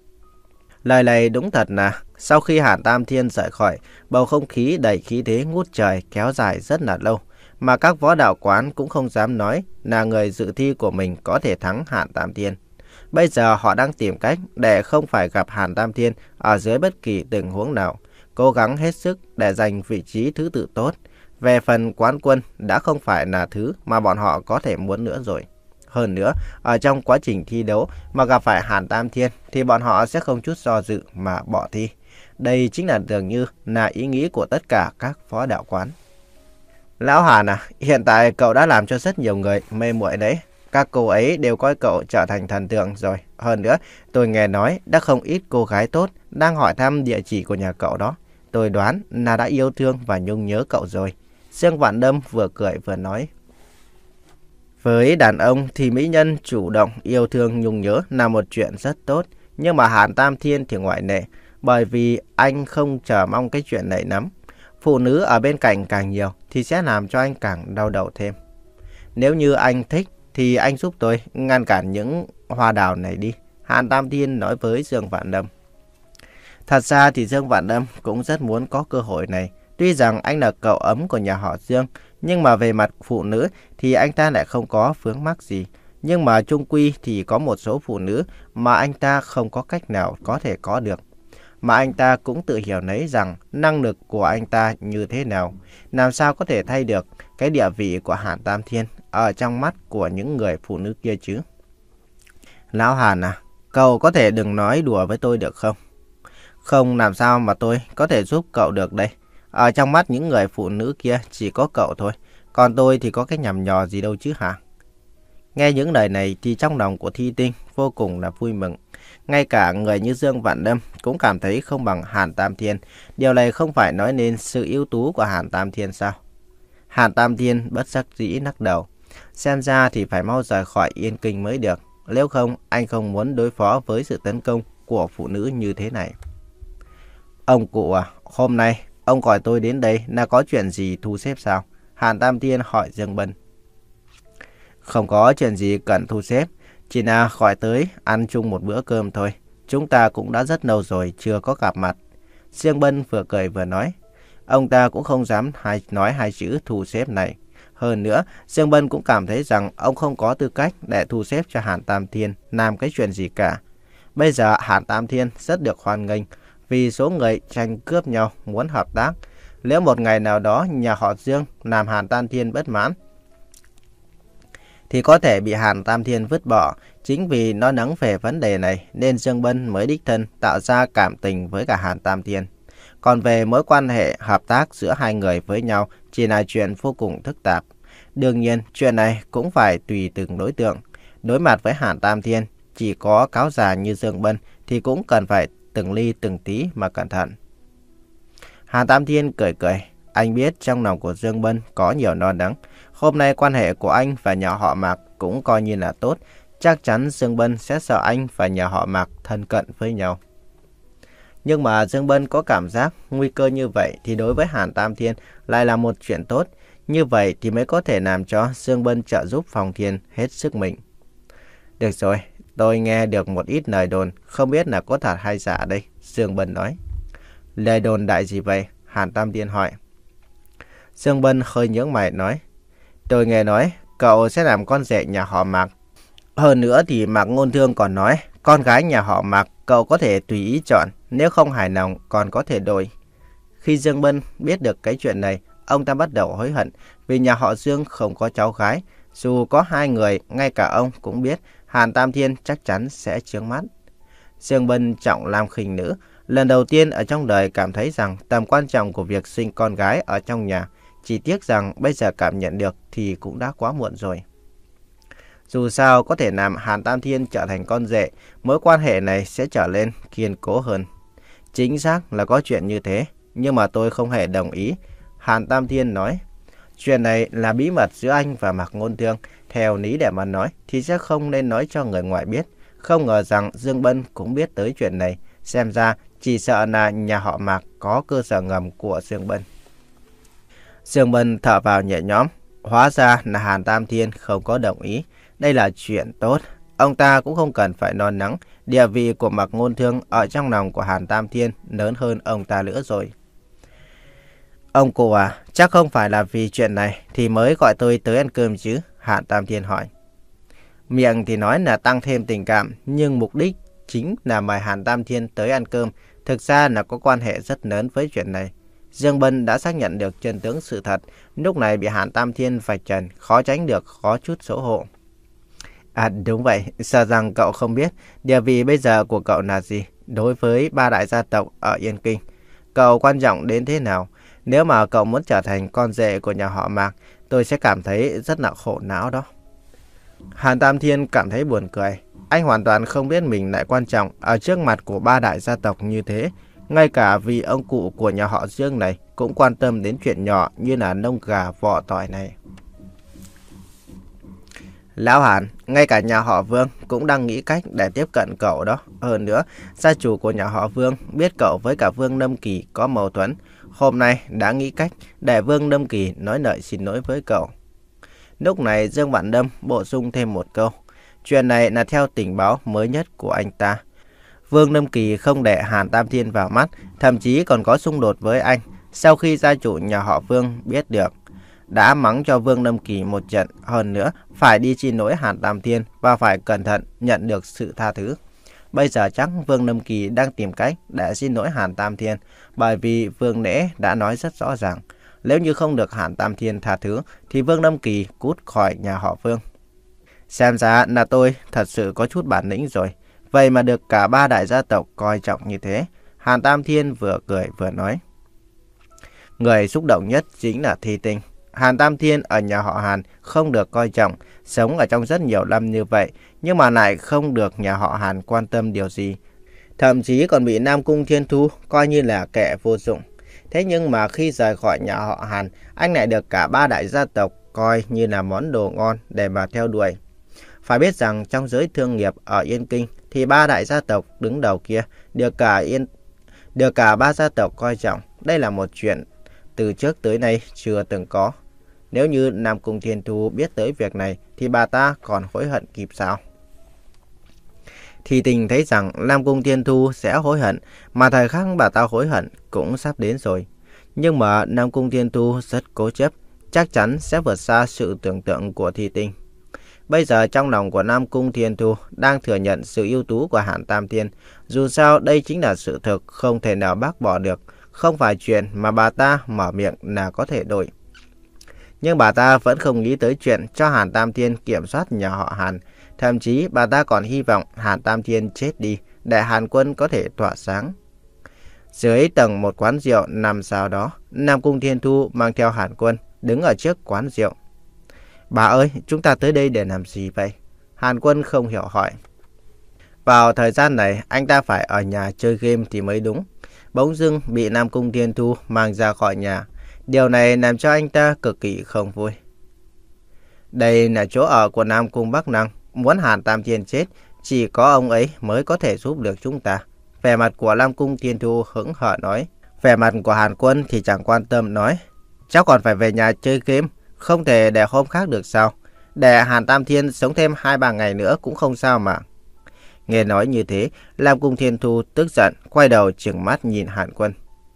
Lời này đúng thật là sau khi Hàn Tam Thiên rời khỏi, bầu không khí đầy khí thế ngút trời kéo dài rất là lâu. Mà các võ đạo quán cũng không dám nói là người dự thi của mình có thể thắng Hàn Tam Thiên. Bây giờ họ đang tìm cách để không phải gặp Hàn Tam Thiên ở dưới bất kỳ tình huống nào, cố gắng hết sức để giành vị trí thứ tự tốt. Về phần quán quân đã không phải là thứ mà bọn họ có thể muốn nữa rồi. Hơn nữa, ở trong quá trình thi đấu mà gặp phải Hàn Tam Thiên thì bọn họ sẽ không chút do dự mà bỏ thi. Đây chính là dường như là ý nghĩ của tất cả các võ đạo quán. Lão Hàn à, hiện tại cậu đã làm cho rất nhiều người mê muội đấy. Các cô ấy đều coi cậu trở thành thần tượng rồi. Hơn nữa, tôi nghe nói đã không ít cô gái tốt đang hỏi thăm địa chỉ của nhà cậu đó. Tôi đoán là đã yêu thương và nhung nhớ cậu rồi. Dương Vạn Đâm vừa cười vừa nói. Với đàn ông thì mỹ nhân chủ động yêu thương nhung nhớ là một chuyện rất tốt. Nhưng mà Hàn Tam Thiên thì ngoại lệ. Bởi vì anh không chờ mong cái chuyện này lắm. Phụ nữ ở bên cạnh càng nhiều thì sẽ làm cho anh càng đau đầu thêm. Nếu như anh thích thì anh giúp tôi ngăn cản những hoa đào này đi, Hàn Tam Thiên nói với Dương Vạn Đâm. Thật ra thì Dương Vạn Đâm cũng rất muốn có cơ hội này. Tuy rằng anh là cậu ấm của nhà họ Dương, nhưng mà về mặt phụ nữ thì anh ta lại không có vướng mắc gì. Nhưng mà chung quy thì có một số phụ nữ mà anh ta không có cách nào có thể có được. Mà anh ta cũng tự hiểu lấy rằng năng lực của anh ta như thế nào, làm sao có thể thay được cái địa vị của Hàn Tam Thiên ở trong mắt của những người phụ nữ kia chứ. Lão Hàn à, cậu có thể đừng nói đùa với tôi được không? Không làm sao mà tôi có thể giúp cậu được đây. Ở trong mắt những người phụ nữ kia chỉ có cậu thôi, còn tôi thì có cái nhằm nhò gì đâu chứ hả? Nghe những lời này thì trong lòng của Thi Tinh vô cùng là vui mừng. Ngay cả người như Dương Vạn Đâm cũng cảm thấy không bằng Hàn Tam Thiên. Điều này không phải nói nên sự ưu tú của Hàn Tam Thiên sao? Hàn Tam Thiên bất đắc dĩ lắc đầu. Xem ra thì phải mau rời khỏi Yên Kinh mới được. Nếu không, anh không muốn đối phó với sự tấn công của phụ nữ như thế này. Ông cụ à, hôm nay ông gọi tôi đến đây là có chuyện gì thu xếp sao? Hàn Tam Thiên hỏi Dương Bân. Không có chuyện gì cần thu xếp. Chỉ là gọi tới ăn chung một bữa cơm thôi. Chúng ta cũng đã rất lâu rồi chưa có gặp mặt. Dương Bân vừa cười vừa nói. Ông ta cũng không dám hai, nói hai chữ thu xếp này. Hơn nữa, Dương Bân cũng cảm thấy rằng ông không có tư cách để thu xếp cho Hàn Tam Thiên làm cái chuyện gì cả. Bây giờ Hàn Tam Thiên rất được hoan nghênh vì số người tranh cướp nhau muốn hợp tác. Nếu một ngày nào đó nhà họ Dương làm Hàn Tam Thiên bất mãn thì có thể bị Hàn Tam Thiên vứt bỏ. Chính vì nó nắng về vấn đề này nên Dương Bân mới đích thân tạo ra cảm tình với cả Hàn Tam Thiên. Còn về mối quan hệ hợp tác giữa hai người với nhau chỉ là chuyện vô cùng phức tạp. Đương nhiên chuyện này cũng phải tùy từng đối tượng. Đối mặt với Hàn Tam Thiên, chỉ có cáo già như Dương Bân thì cũng cần phải từng ly từng tí mà cẩn thận. Hàn Tam Thiên cười cười. anh biết trong lòng của Dương Bân có nhiều lo lắng. Hôm nay quan hệ của anh và nhà họ Mạc cũng coi như là tốt. Chắc chắn Dương Bân sẽ sợ anh và nhà họ Mạc thân cận với nhau. Nhưng mà Dương Bân có cảm giác nguy cơ như vậy thì đối với Hàn Tam Thiên lại là một chuyện tốt. Như vậy thì mới có thể làm cho Dương Bân trợ giúp Phong Thiên hết sức mình. Được rồi, tôi nghe được một ít lời đồn, không biết là có thật hay giả đây, Dương Bân nói. Lời đồn đại gì vậy? Hàn Tam Thiên hỏi. Dương Bân hơi nhướng mày nói. Tôi nghe nói cậu sẽ làm con rể nhà họ Mạc. Hơn nữa thì Mạc Ngôn Thương còn nói con gái nhà họ Mạc cậu có thể tùy ý chọn, nếu không hài lòng còn có thể đổi. Khi Dương Bân biết được cái chuyện này, ông ta bắt đầu hối hận vì nhà họ Dương không có cháu gái. Dù có hai người, ngay cả ông cũng biết Hàn Tam Thiên chắc chắn sẽ chướng mắt. Dương Bân trọng nam khinh nữ, lần đầu tiên ở trong đời cảm thấy rằng tầm quan trọng của việc sinh con gái ở trong nhà. Chỉ tiếc rằng bây giờ cảm nhận được thì cũng đã quá muộn rồi. Dù sao có thể làm Hàn Tam Thiên trở thành con rể, mối quan hệ này sẽ trở lên kiên cố hơn. Chính xác là có chuyện như thế, nhưng mà tôi không hề đồng ý. Hàn Tam Thiên nói, chuyện này là bí mật giữa anh và Mạc Ngôn Thương. Theo lý để mà nói thì sẽ không nên nói cho người ngoài biết. Không ngờ rằng Dương Bân cũng biết tới chuyện này. Xem ra chỉ sợ là nhà họ Mạc có cơ sở ngầm của Dương Bân. Dương Bân thở vào nhẹ nhõm. Hóa ra là Hàn Tam Thiên không có đồng ý. Đây là chuyện tốt. Ông ta cũng không cần phải lo lắng. Địa vị của Mạc Ngôn Thương ở trong lòng của Hàn Tam Thiên lớn hơn ông ta nữa rồi. Ông cụ à, chắc không phải là vì chuyện này thì mới gọi tôi tới ăn cơm chứ? Hàn Tam Thiên hỏi. Miệng thì nói là tăng thêm tình cảm, nhưng mục đích chính là mời Hàn Tam Thiên tới ăn cơm. Thực ra là có quan hệ rất lớn với chuyện này. Dương Bân đã xác nhận được chân tướng sự thật. Lúc này bị Hàn Tam Thiên vạch trần, khó tránh được khó chút xấu hổ. À đúng vậy, sợ rằng cậu không biết địa vị bây giờ của cậu là gì đối với ba đại gia tộc ở Yên Kinh. Cậu quan trọng đến thế nào? Nếu mà cậu muốn trở thành con rể của nhà họ Mạc, tôi sẽ cảm thấy rất là khổ não đó. Hàn Tam Thiên cảm thấy buồn cười. Anh hoàn toàn không biết mình lại quan trọng ở trước mặt của ba đại gia tộc như thế. Ngay cả vì ông cụ của nhà họ Dương này cũng quan tâm đến chuyện nhỏ như là nông gà vỏ tỏi này. Lão Hàn, ngay cả nhà họ Vương cũng đang nghĩ cách để tiếp cận cậu đó. Hơn nữa, gia chủ của nhà họ Vương biết cậu với cả Vương Lâm Kỳ có mâu thuẫn. Hôm nay đã nghĩ cách để Vương Lâm Kỳ nói lời xin lỗi với cậu. Lúc này Dương Vạn Lâm bổ sung thêm một câu. Chuyện này là theo tình báo mới nhất của anh ta. Vương Lâm Kỳ không để Hàn Tam Thiên vào mắt, thậm chí còn có xung đột với anh. Sau khi gia chủ nhà họ Vương biết được, đã mắng cho Vương Lâm Kỳ một trận. Hơn nữa, phải đi xin lỗi Hàn Tam Thiên và phải cẩn thận nhận được sự tha thứ. Bây giờ chắc Vương Lâm Kỳ đang tìm cách để xin lỗi Hàn Tam Thiên, bởi vì Vương Lễ đã nói rất rõ ràng. Nếu như không được Hàn Tam Thiên tha thứ, thì Vương Lâm Kỳ cút khỏi nhà họ Vương. Xem ra là tôi thật sự có chút bản lĩnh rồi. Vậy mà được cả ba đại gia tộc coi trọng như thế. Hàn Tam Thiên vừa cười vừa nói. Người xúc động nhất chính là Thi Tinh. Hàn Tam Thiên ở nhà họ Hàn không được coi trọng, sống ở trong rất nhiều năm như vậy, nhưng mà lại không được nhà họ Hàn quan tâm điều gì. Thậm chí còn bị Nam Cung Thiên Thu coi như là kẻ vô dụng. Thế nhưng mà khi rời khỏi nhà họ Hàn, anh lại được cả ba đại gia tộc coi như là món đồ ngon để mà theo đuổi. Phải biết rằng trong giới thương nghiệp ở Yên Kinh thì ba đại gia tộc đứng đầu kia được cả Yên được cả ba gia tộc coi trọng. Đây là một chuyện từ trước tới nay chưa từng có. Nếu như Nam Cung Thiên Thu biết tới việc này thì bà ta còn hối hận kịp sao? Thì Tình thấy rằng Nam Cung Thiên Thu sẽ hối hận, mà thời khắc bà ta hối hận cũng sắp đến rồi. Nhưng mà Nam Cung Thiên Thu rất cố chấp, chắc chắn sẽ vượt xa sự tưởng tượng của Thi Tình. Bây giờ trong lòng của Nam Cung Thiên Thu đang thừa nhận sự ưu tú của Hàn Tam Thiên. Dù sao đây chính là sự thực không thể nào bác bỏ được, không phải chuyện mà bà ta mở miệng là có thể đổi. Nhưng bà ta vẫn không nghĩ tới chuyện cho Hàn Tam Thiên kiểm soát nhà họ Hàn. Thậm chí bà ta còn hy vọng Hàn Tam Thiên chết đi để Hàn Quân có thể tỏa sáng. Dưới tầng một quán rượu nằm sau đó, Nam Cung Thiên Thu mang theo Hàn Quân đứng ở trước quán rượu. Bà ơi, chúng ta tới đây để làm gì vậy? Hàn Quân không hiểu hỏi. Vào thời gian này, anh ta phải ở nhà chơi game thì mới đúng. Bỗng dưng bị Nam Cung Thiên Thu mang ra khỏi nhà. Điều này làm cho anh ta cực kỳ không vui. Đây là chỗ ở của Nam Cung Bắc Năng, muốn Hàn Tam Thiên chết, chỉ có ông ấy mới có thể giúp được chúng ta. Vẻ mặt của Nam Cung Thiên Thu hững hờ nói. Vẻ mặt của Hàn Quân thì chẳng quan tâm nói. Cháu còn phải về nhà chơi game, không thể để hôm khác được sao? Để Hàn Tam Thiên sống thêm hai ba ngày nữa cũng không sao mà. Nghe nói như thế, Nam Cung Thiên Thu tức giận, quay đầu trừng mắt nhìn Hàn Quân.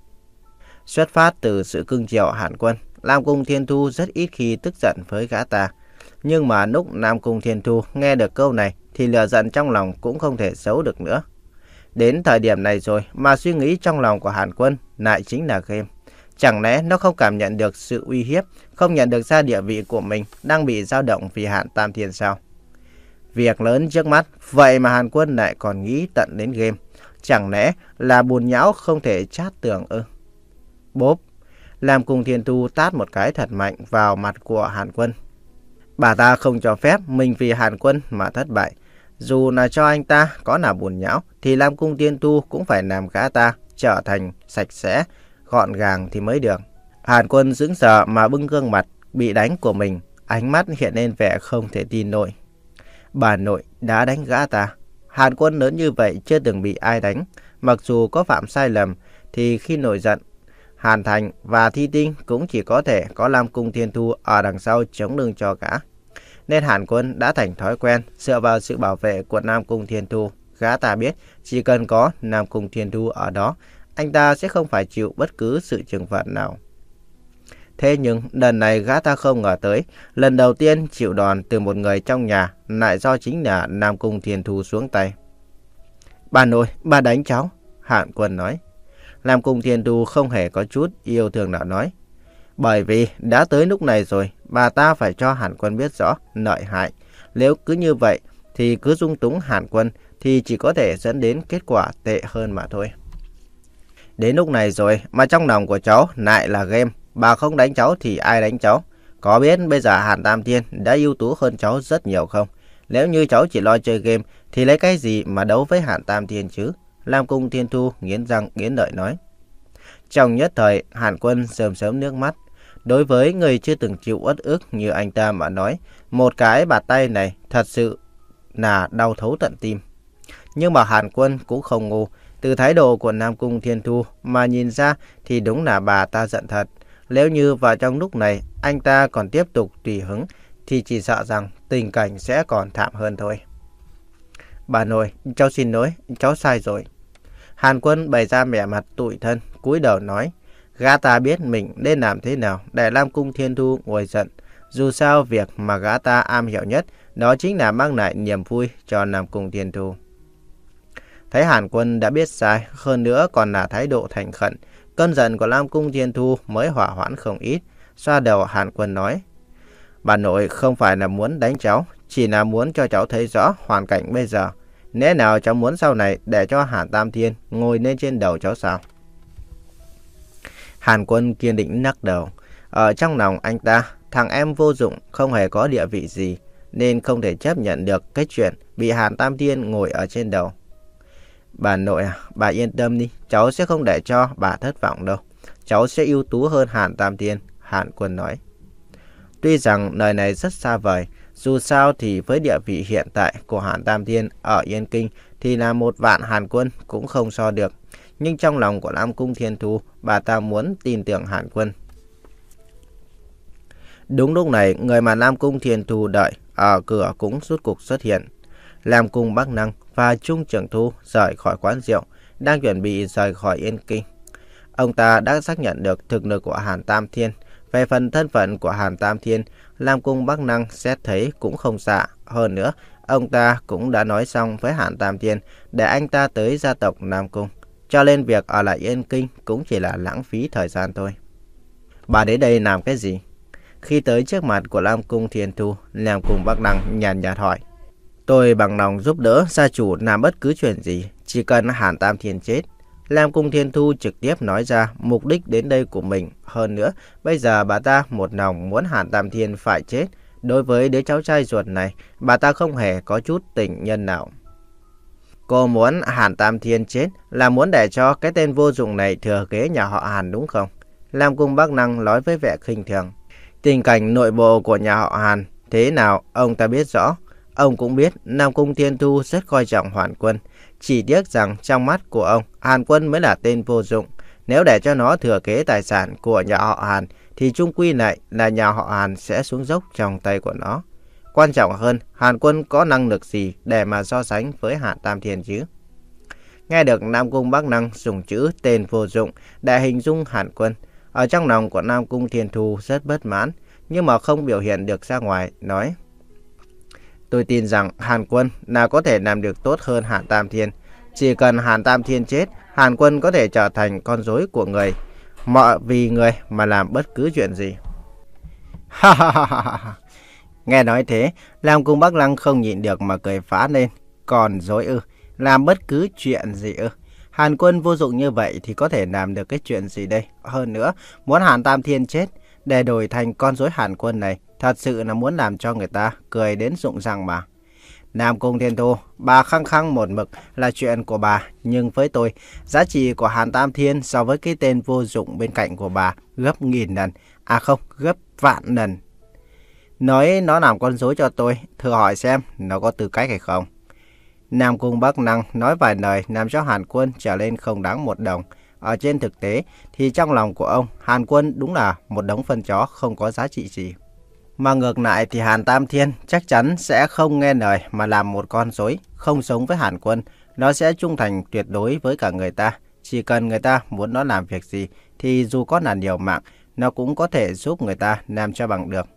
Xuất phát từ sự cưng chiều Hàn Quân, Nam Cung Thiên Thu rất ít khi tức giận với gã ta. Nhưng mà lúc Nam Cung Thiên Thu nghe được câu này thì lửa giận trong lòng cũng không thể giấu được nữa. Đến thời điểm này rồi mà suy nghĩ trong lòng của Hàn Quân lại chính là game. Chẳng lẽ nó không cảm nhận được sự uy hiếp, không nhận được ra địa vị của mình đang bị dao động vì Hàn Tam Thiên sao? Việc lớn trước mắt, vậy mà Hàn Quân lại còn nghĩ tận đến game. Chẳng lẽ là bùn nhão không thể chát tường ư? Bốp! Nam Cung Thiên Thu tát một cái thật mạnh vào mặt của Hàn Quân. Bà ta không cho phép mình vì Hàn Quân mà thất bại. Dù là cho anh ta có là bùn nhão thì Nam Cung Thiên Thu cũng phải làm gã ta trở thành sạch sẽ, gọn gàng thì mới được. Hàn Quân sững sờ mà bưng gương mặt bị đánh của mình, ánh mắt hiện lên vẻ không thể tin nổi. Bà nội đã đánh gã ta. Hàn Quân lớn như vậy chưa từng bị ai đánh. Mặc dù có phạm sai lầm thì khi nổi giận, Hàn Thành và Thi Tinh cũng chỉ có thể có Nam Cung Thiên Thu ở đằng sau chống lưng cho gã. Nên Hàn Quân đã thành thói quen dựa vào sự bảo vệ của Nam Cung Thiên Thu. Gã ta biết chỉ cần có Nam Cung Thiên Thu ở đó, anh ta sẽ không phải chịu bất cứ sự trừng phạt nào. Thế nhưng lần này gã ta không ngờ tới, lần đầu tiên chịu đòn từ một người trong nhà lại do chính là Nam Cung Thiên Thu xuống tay. Bà nội, bà đánh cháu, Hàn Quân nói. Nam Cung Thiên Thu không hề có chút yêu thương nào nói. Bởi vì đã tới lúc này rồi, bà ta phải cho Hàn Quân biết rõ lợi hại. Nếu cứ như vậy thì cứ dung túng Hàn Quân thì chỉ có thể dẫn đến kết quả tệ hơn mà thôi. Đến lúc này rồi mà trong lòng của cháu lại là game. Bà không đánh cháu thì ai đánh cháu? Có biết bây giờ Hàn Tam Thiên đã ưu tú hơn cháu rất nhiều không? Nếu như cháu chỉ lo chơi game thì lấy cái gì mà đấu với Hàn Tam Thiên chứ? Nam Cung Thiên Thu nghiến răng nghiến lợi nói. Trong nhất thời, Hàn Quân sớm sớm nước mắt. Đối với người chưa từng chịu uất ức như anh ta mà nói, một cái bạt tay này thật sự là đau thấu tận tim. Nhưng mà Hàn Quân cũng không ngu. Từ thái độ của Nam Cung Thiên Thu mà nhìn ra thì đúng là bà ta giận thật. Nếu như vào trong lúc này anh ta còn tiếp tục tùy hứng thì chỉ sợ rằng tình cảnh sẽ còn thảm hơn thôi. Bà nội, cháu xin lỗi, cháu sai rồi. Hàn Quân bày ra vẻ mặt tủi thân, cúi đầu nói. Gã ta biết mình nên làm thế nào để Nam Cung Thiên Thu nguôi giận. Dù sao việc mà gã ta am hiểu nhất đó chính là mang lại niềm vui cho Nam Cung Thiên Thu. Thấy Hàn Quân đã biết sai, hơn nữa còn là thái độ thành khẩn, cơn giận của Nam Cung Thiên Thu mới hỏa hoãn không ít. Xoa đầu Hàn Quân nói. Bà nội không phải là muốn đánh cháu, chỉ là muốn cho cháu thấy rõ hoàn cảnh bây giờ. Lẽ nào cháu muốn sau này để cho Hàn Tam Thiên ngồi lên trên đầu cháu sao? Hàn Quân kiên định lắc đầu. Ở trong lòng anh ta, thằng em vô dụng không hề có địa vị gì, nên không thể chấp nhận được cái chuyện bị Hàn Tam Thiên ngồi ở trên đầu. Bà nội à, bà yên tâm đi, cháu sẽ không để cho bà thất vọng đâu. Cháu sẽ ưu tú hơn Hàn Tam Thiên, Hàn Quân nói. Tuy rằng lời này rất xa vời, dù sao thì với địa vị hiện tại của Hàn Tam Thiên ở Yên Kinh thì là một vạn Hàn Quân cũng không so được. Nhưng trong lòng của Nam Cung Thiên Thu, bà ta muốn tin tưởng Hàn Quân. Đúng lúc này, người mà Nam Cung Thiên Thu đợi ở cửa cũng rút cục xuất hiện. Nam Cung Bắc Năng và Trung Trường Thu rời khỏi quán rượu, đang chuẩn bị rời khỏi Yên Kinh. Ông ta đã xác nhận được thực lực của Hàn Tam Thiên. Về phần thân phận của Hàn Tam Thiên, Nam Cung Bắc Năng xét thấy cũng không xạ. Hơn nữa, ông ta cũng đã nói xong với Hàn Tam Thiên để anh ta tới gia tộc Nam Cung. Cho nên việc ở lại Yên Kinh cũng chỉ là lãng phí thời gian thôi. Bà đến đây làm cái gì? Khi tới trước mặt của Nam Cung Thiên Thu, Nam Cung Bắc Năng nhàn nhạt hỏi. Tôi bằng lòng giúp đỡ gia chủ làm bất cứ chuyện gì, chỉ cần Hàn Tam Thiên chết. Nam Cung Thiên Thu trực tiếp nói ra mục đích đến đây của mình. Hơn nữa, bây giờ bà ta một lòng muốn Hàn Tam Thiên phải chết. Đối với đứa cháu trai ruột này, bà ta không hề có chút tình nhân nào. Cô muốn Hàn Tam Thiên chết là muốn để cho cái tên vô dụng này thừa kế nhà họ Hàn đúng không? Nam Cung Bắc Năng nói với vẻ khinh thường. Tình cảnh nội bộ của nhà họ Hàn thế nào ông ta biết rõ. Ông cũng biết Nam Cung Thiên Thu rất coi trọng Hàn Quân. Chỉ tiếc rằng trong mắt của ông, Hàn Quân mới là tên vô dụng. Nếu để cho nó thừa kế tài sản của nhà họ Hàn, thì chung quy lại là nhà họ Hàn sẽ xuống dốc trong tay của nó. Quan trọng hơn, Hàn Quân có năng lực gì để mà so sánh với Hàn Tam Thiên chứ? Nghe được Nam Cung Bắc Năng dùng chữ tên vô dụng để hình dung Hàn Quân, ở trong lòng của Nam Cung Thiên Thu rất bất mãn, nhưng mà không biểu hiện được ra ngoài, nói: Tôi tin rằng Hàn Quân là có thể làm được tốt hơn Hàn Tam Thiên. Chỉ cần Hàn Tam Thiên chết, Hàn Quân có thể trở thành con rối của người, mọi vì người mà làm bất cứ chuyện gì. Ha ha ha ha. Nghe nói thế, Nam Cung Bắc Năng không nhịn được mà cười phá lên. Còn rối ư? Làm bất cứ chuyện gì ư? Hàn Quân vô dụng như vậy thì có thể làm được cái chuyện gì đây? Hơn nữa, muốn Hàn Tam Thiên chết để đổi thành con rối Hàn Quân này, thật sự là muốn làm cho người ta cười đến rụng răng mà. Nam Cung Thiên Thu, bà khăng khăng một mực là chuyện của bà, nhưng với tôi, giá trị của Hàn Tam Thiên so với cái tên vô dụng bên cạnh của bà gấp nghìn lần, à không, gấp vạn lần. Nói nó làm con rối cho tôi, thử hỏi xem nó có tư cách hay không. Nam Cung Bắc Năng nói vài lời làm cho Hàn Quân trở lên không đáng một đồng. Ở trên thực tế thì trong lòng của ông, Hàn Quân đúng là một đống phân chó không có giá trị gì. Mà ngược lại thì Hàn Tam Thiên chắc chắn sẽ không nghe lời mà làm một con rối, không sống với Hàn Quân. Nó sẽ trung thành tuyệt đối với cả người ta. Chỉ cần người ta muốn nó làm việc gì thì dù có là liều mạng, nó cũng có thể giúp người ta làm cho bằng được.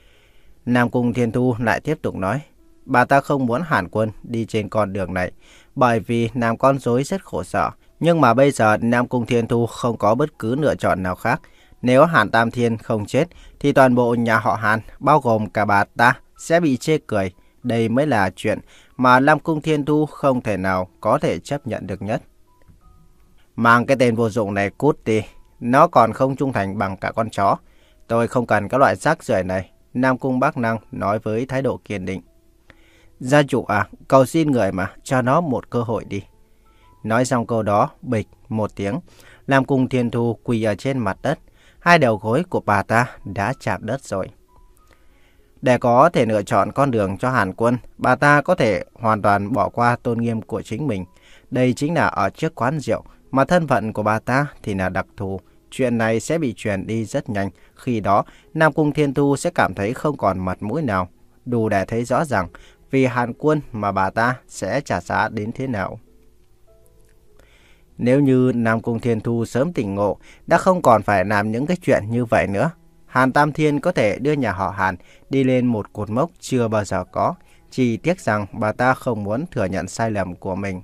Nam Cung Thiên Thu lại tiếp tục nói: Bà ta không muốn Hàn Quân đi trên con đường này, bởi vì làm con rối rất khổ sở. Nhưng mà bây giờ Nam Cung Thiên Thu không có bất cứ lựa chọn nào khác. Nếu Hàn Tam Thiên không chết, thì toàn bộ nhà họ Hàn, bao gồm cả bà ta, sẽ bị chê cười. Đây mới là chuyện mà Nam Cung Thiên Thu không thể nào có thể chấp nhận được nhất. Mang cái tên vô dụng này cút đi, nó còn không trung thành bằng cả con chó. Tôi không cần cái loại rác rưởi này, Nam Cung Bắc Năng nói với thái độ kiên định. Gia chủ à, cầu xin người mà, cho nó một cơ hội đi. Nói xong câu đó, bịch một tiếng, Nam Cung Thiên Thu quỳ ở trên mặt đất. Hai đầu gối của bà ta đã chạm đất rồi. Để có thể lựa chọn con đường cho Hàn Quân, bà ta có thể hoàn toàn bỏ qua tôn nghiêm của chính mình. Đây chính là ở trước quán rượu, mà thân phận của bà ta thì là đặc thù. Chuyện này sẽ bị truyền đi rất nhanh. Khi đó, Nam Cung Thiên Thu sẽ cảm thấy không còn mặt mũi nào. Đủ để thấy rõ ràng vì Hàn Quân mà bà ta sẽ trả giá đến thế nào. Nếu như Nam Cung Thiên Thu sớm tỉnh ngộ, đã không còn phải làm những cái chuyện như vậy nữa. Hàn Tam Thiên có thể đưa nhà họ Hàn đi lên một cột mốc chưa bao giờ có. Chỉ tiếc rằng bà ta không muốn thừa nhận sai lầm của mình.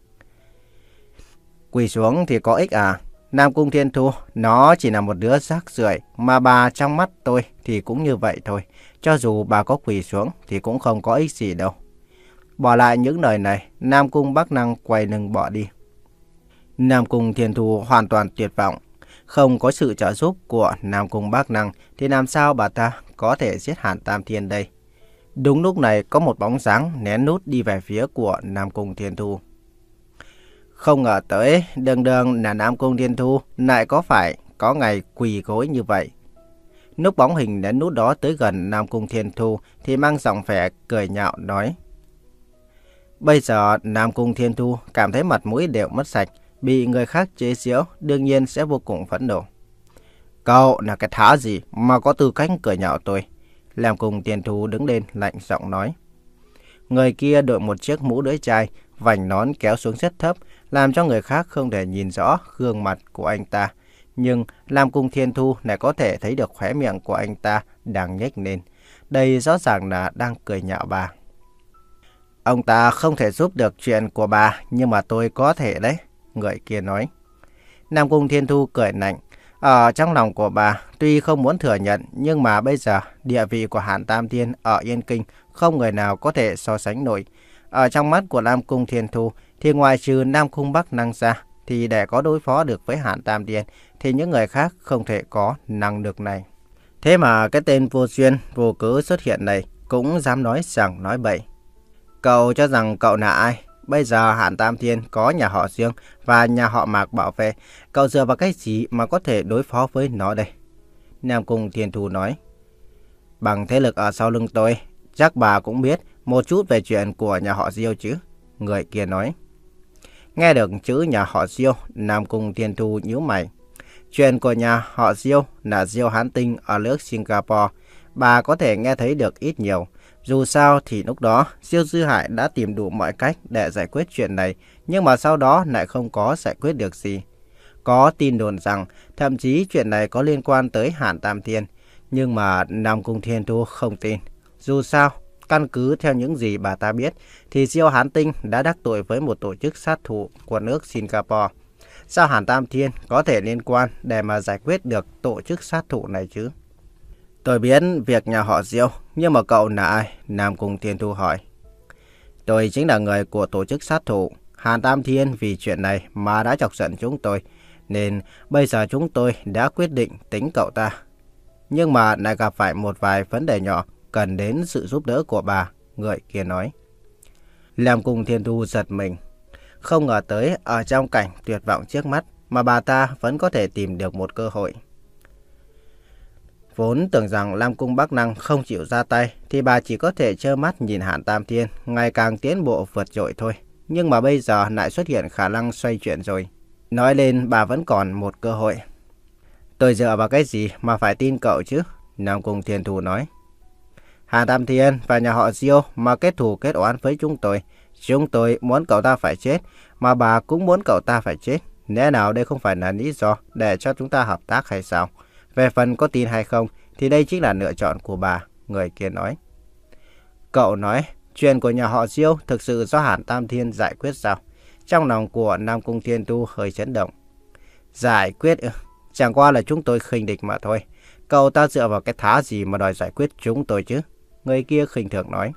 Quỳ xuống thì có ích à? Nam Cung Thiên Thu, nó chỉ là một đứa rác rưởi, mà bà trong mắt tôi thì cũng như vậy thôi. Cho dù bà có quỳ xuống thì cũng không có ích gì đâu. Bỏ lại những lời này, Nam Cung Bắc Năng quay lưng bỏ đi. Nam Cung Thiên Thu hoàn toàn tuyệt vọng. Không có sự trợ giúp của Nam Cung Bắc Năng thì làm sao bà ta có thể giết Hàn Tam Thiên đây? Đúng lúc này có một bóng dáng nén nút đi về phía của Nam Cung Thiên Thu. Không ngờ tới đường đường là Nam Cung Thiên Thu lại có phải có ngày quỳ gối như vậy. Lúc bóng hình nén nút đó tới gần Nam Cung Thiên Thu thì mang giọng vẻ cười nhạo nói: Bây giờ Nam Cung Thiên Thu cảm thấy mặt mũi đều mất sạch, bị người khác chế giễu, đương nhiên sẽ vô cùng phẫn nộ. Cậu là cái thá gì mà có tư cách cười nhạo tôi? Nam Cung Thiên Thu đứng lên lạnh giọng nói. Người kia đội một chiếc mũ lưỡi chai, vành nón kéo xuống rất thấp, làm cho người khác không thể nhìn rõ gương mặt của anh ta. Nhưng Nam Cung Thiên Thu lại có thể thấy được khóe miệng của anh ta đang nhếch lên. Đây rõ ràng là đang cười nhạo bà. Ông ta không thể giúp được chuyện của bà, nhưng mà tôi có thể đấy, người kia nói. Nam Cung Thiên Thu cười lạnh. Ở trong lòng của bà, tuy không muốn thừa nhận, nhưng mà bây giờ địa vị của Hàn Tam Thiên ở Yên Kinh không người nào có thể so sánh nổi. Ở trong mắt của Nam Cung Thiên Thu thì ngoài trừ Nam Cung Bắc Năng ra, thì để có đối phó được với Hàn Tam Thiên thì những người khác không thể có năng lực này. Thế mà cái tên vô duyên vô cớ xuất hiện này cũng dám nói rằng nói bậy. Cậu cho rằng cậu là ai? Bây giờ Hàn Tam Thiên có nhà họ Dương và nhà họ Mạc bảo vệ. Cậu dựa vào cái gì mà có thể đối phó với nó đây? Nam Cung Thiên Thu nói. Bằng thế lực ở sau lưng tôi, chắc bà cũng biết một chút về chuyện của nhà họ Diêu chứ? Người kia nói. Nghe được chữ nhà họ Diêu, Nam Cung Thiên Thu nhíu mày. Chuyện của nhà họ Diêu là Diêu Hán Tinh ở nước Singapore. Bà có thể nghe thấy được ít nhiều. Dù sao thì lúc đó Diêu Dư Hải đã tìm đủ mọi cách để giải quyết chuyện này, nhưng mà sau đó lại không có giải quyết được gì. Có tin đồn rằng thậm chí chuyện này có liên quan tới Hàn Tam Thiên, nhưng mà Nam Cung Thiên Thu không tin. Dù sao, căn cứ theo những gì bà ta biết, thì Diêu Hán Tinh đã đắc tội với một tổ chức sát thủ của nước Singapore. Sao Hàn Tam Thiên có thể liên quan để mà giải quyết được tổ chức sát thủ này chứ? Tôi biết việc nhà họ Diêu, nhưng mà cậu là ai? Nam Cung Thiên Thu hỏi. Tôi chính là người của tổ chức sát thủ. Hàn Tam Thiên vì chuyện này mà đã chọc giận chúng tôi, nên bây giờ chúng tôi đã quyết định tính cậu ta. Nhưng mà lại gặp phải một vài vấn đề nhỏ cần đến sự giúp đỡ của bà, người kia nói. Nam Cung Thiên Thu giật mình. Không ngờ tới ở trong cảnh tuyệt vọng trước mắt mà bà ta vẫn có thể tìm được một cơ hội. Vốn tưởng rằng Nam Cung Bắc Năng không chịu ra tay thì bà chỉ có thể trơ mắt nhìn Hàn Tam Thiên ngày càng tiến bộ vượt trội thôi. Nhưng mà bây giờ lại xuất hiện khả năng xoay chuyển rồi. Nói lên bà vẫn còn một cơ hội. Tôi dựa vào cái gì mà phải tin cậu chứ? Nam Cung Thiên Thu nói. Hàn Tam Thiên và nhà họ Diêu mà kết thù kết oán với chúng tôi. Chúng tôi muốn cậu ta phải chết, mà bà cũng muốn cậu ta phải chết. Lẽ nào đây không phải là lý do để cho chúng ta hợp tác hay sao? Về phần có tin hay không thì đây chính là lựa chọn của bà, người kia nói. Cậu nói chuyện của nhà họ Diêu thực sự do Hàn Tam Thiên giải quyết sao? Trong lòng của Nam Cung Thiên Thu hơi chấn động. Giải quyết ư? Chẳng qua là chúng tôi khinh địch mà thôi. Cậu ta dựa vào cái thá gì mà đòi giải quyết chúng tôi chứ? Người kia khinh thường nói.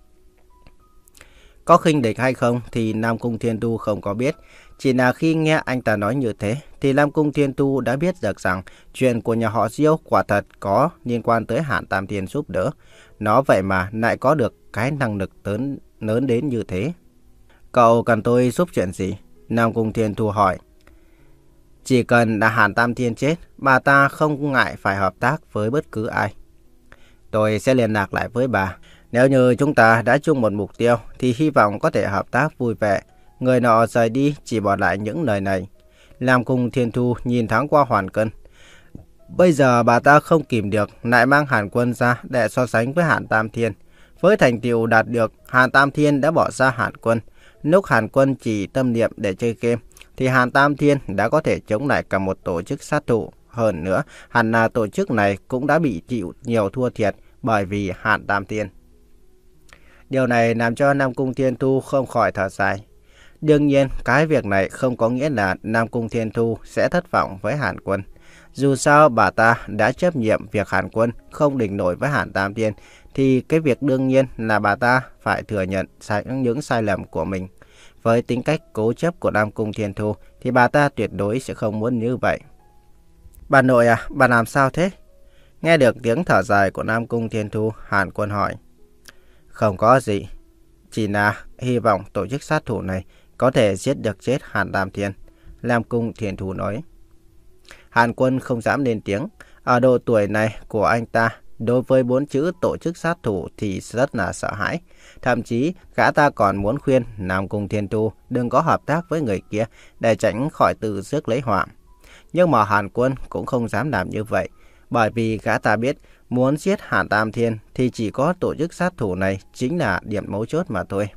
Có khinh địch hay không thì Nam Cung Thiên Thu không có biết. Chỉ là khi nghe anh ta nói như thế thì Nam Cung Thiên Thu đã biết được rằng chuyện của nhà họ Diêu quả thật có liên quan tới Hàn Tam Thiên giúp đỡ. Nó vậy mà lại có được cái năng lực lớn, lớn đến như thế. Cậu cần tôi giúp chuyện gì? Nam Cung Thiên Thu hỏi. Chỉ cần là Hàn Tam Thiên chết, bà ta không ngại phải hợp tác với bất cứ ai. Tôi sẽ liên lạc lại với bà. Nếu như chúng ta đã chung một mục tiêu thì hy vọng có thể hợp tác vui vẻ. Người nọ rời đi chỉ bỏ lại những lời này. Nam Cung Thiên Thu nhìn thoáng qua Hoàn Cân. Bây giờ bà ta không kìm được lại mang Hàn Quân ra để so sánh với Hàn Tam Thiên. Với thành tựu đạt được, Hàn Tam Thiên đã bỏ ra Hàn Quân. Lúc Hàn Quân chỉ tâm niệm để chơi game thì Hàn Tam Thiên đã có thể chống lại cả một tổ chức sát thủ. Hơn nữa, hẳn là tổ chức này cũng đã bị chịu nhiều thua thiệt bởi vì Hàn Tam Thiên. Điều này làm cho Nam Cung Thiên Thu không khỏi thở dài. Đương nhiên, cái việc này không có nghĩa là Nam Cung Thiên Thu sẽ thất vọng với Hàn Quân. Dù sao bà ta đã chấp nhiệm việc Hàn Quân không địch nổi với Hàn Tam Thiên, thì cái việc đương nhiên là bà ta phải thừa nhận những sai lầm của mình. Với tính cách cố chấp của Nam Cung Thiên Thu thì bà ta tuyệt đối sẽ không muốn như vậy. Bà nội à, bà làm sao thế? Nghe được tiếng thở dài của Nam Cung Thiên Thu, Hàn Quân hỏi. Không có gì, chỉ là hy vọng tổ chức sát thủ này có thể giết được chết Hàn Tam Thiên, Nam Cung Thiên Thu nói. Hàn Quân không dám lên tiếng. Ở độ tuổi này của anh ta, đối với bốn chữ tổ chức sát thủ thì rất là sợ hãi. Thậm chí, gã ta còn muốn khuyên Nam Cung Thiên Thu đừng có hợp tác với người kia để tránh khỏi tự rước lấy họa. Nhưng mà Hàn Quân cũng không dám làm như vậy, bởi vì gã ta biết muốn giết Hàn Tam Thiên thì chỉ có tổ chức sát thủ này chính là điểm mấu chốt mà thôi.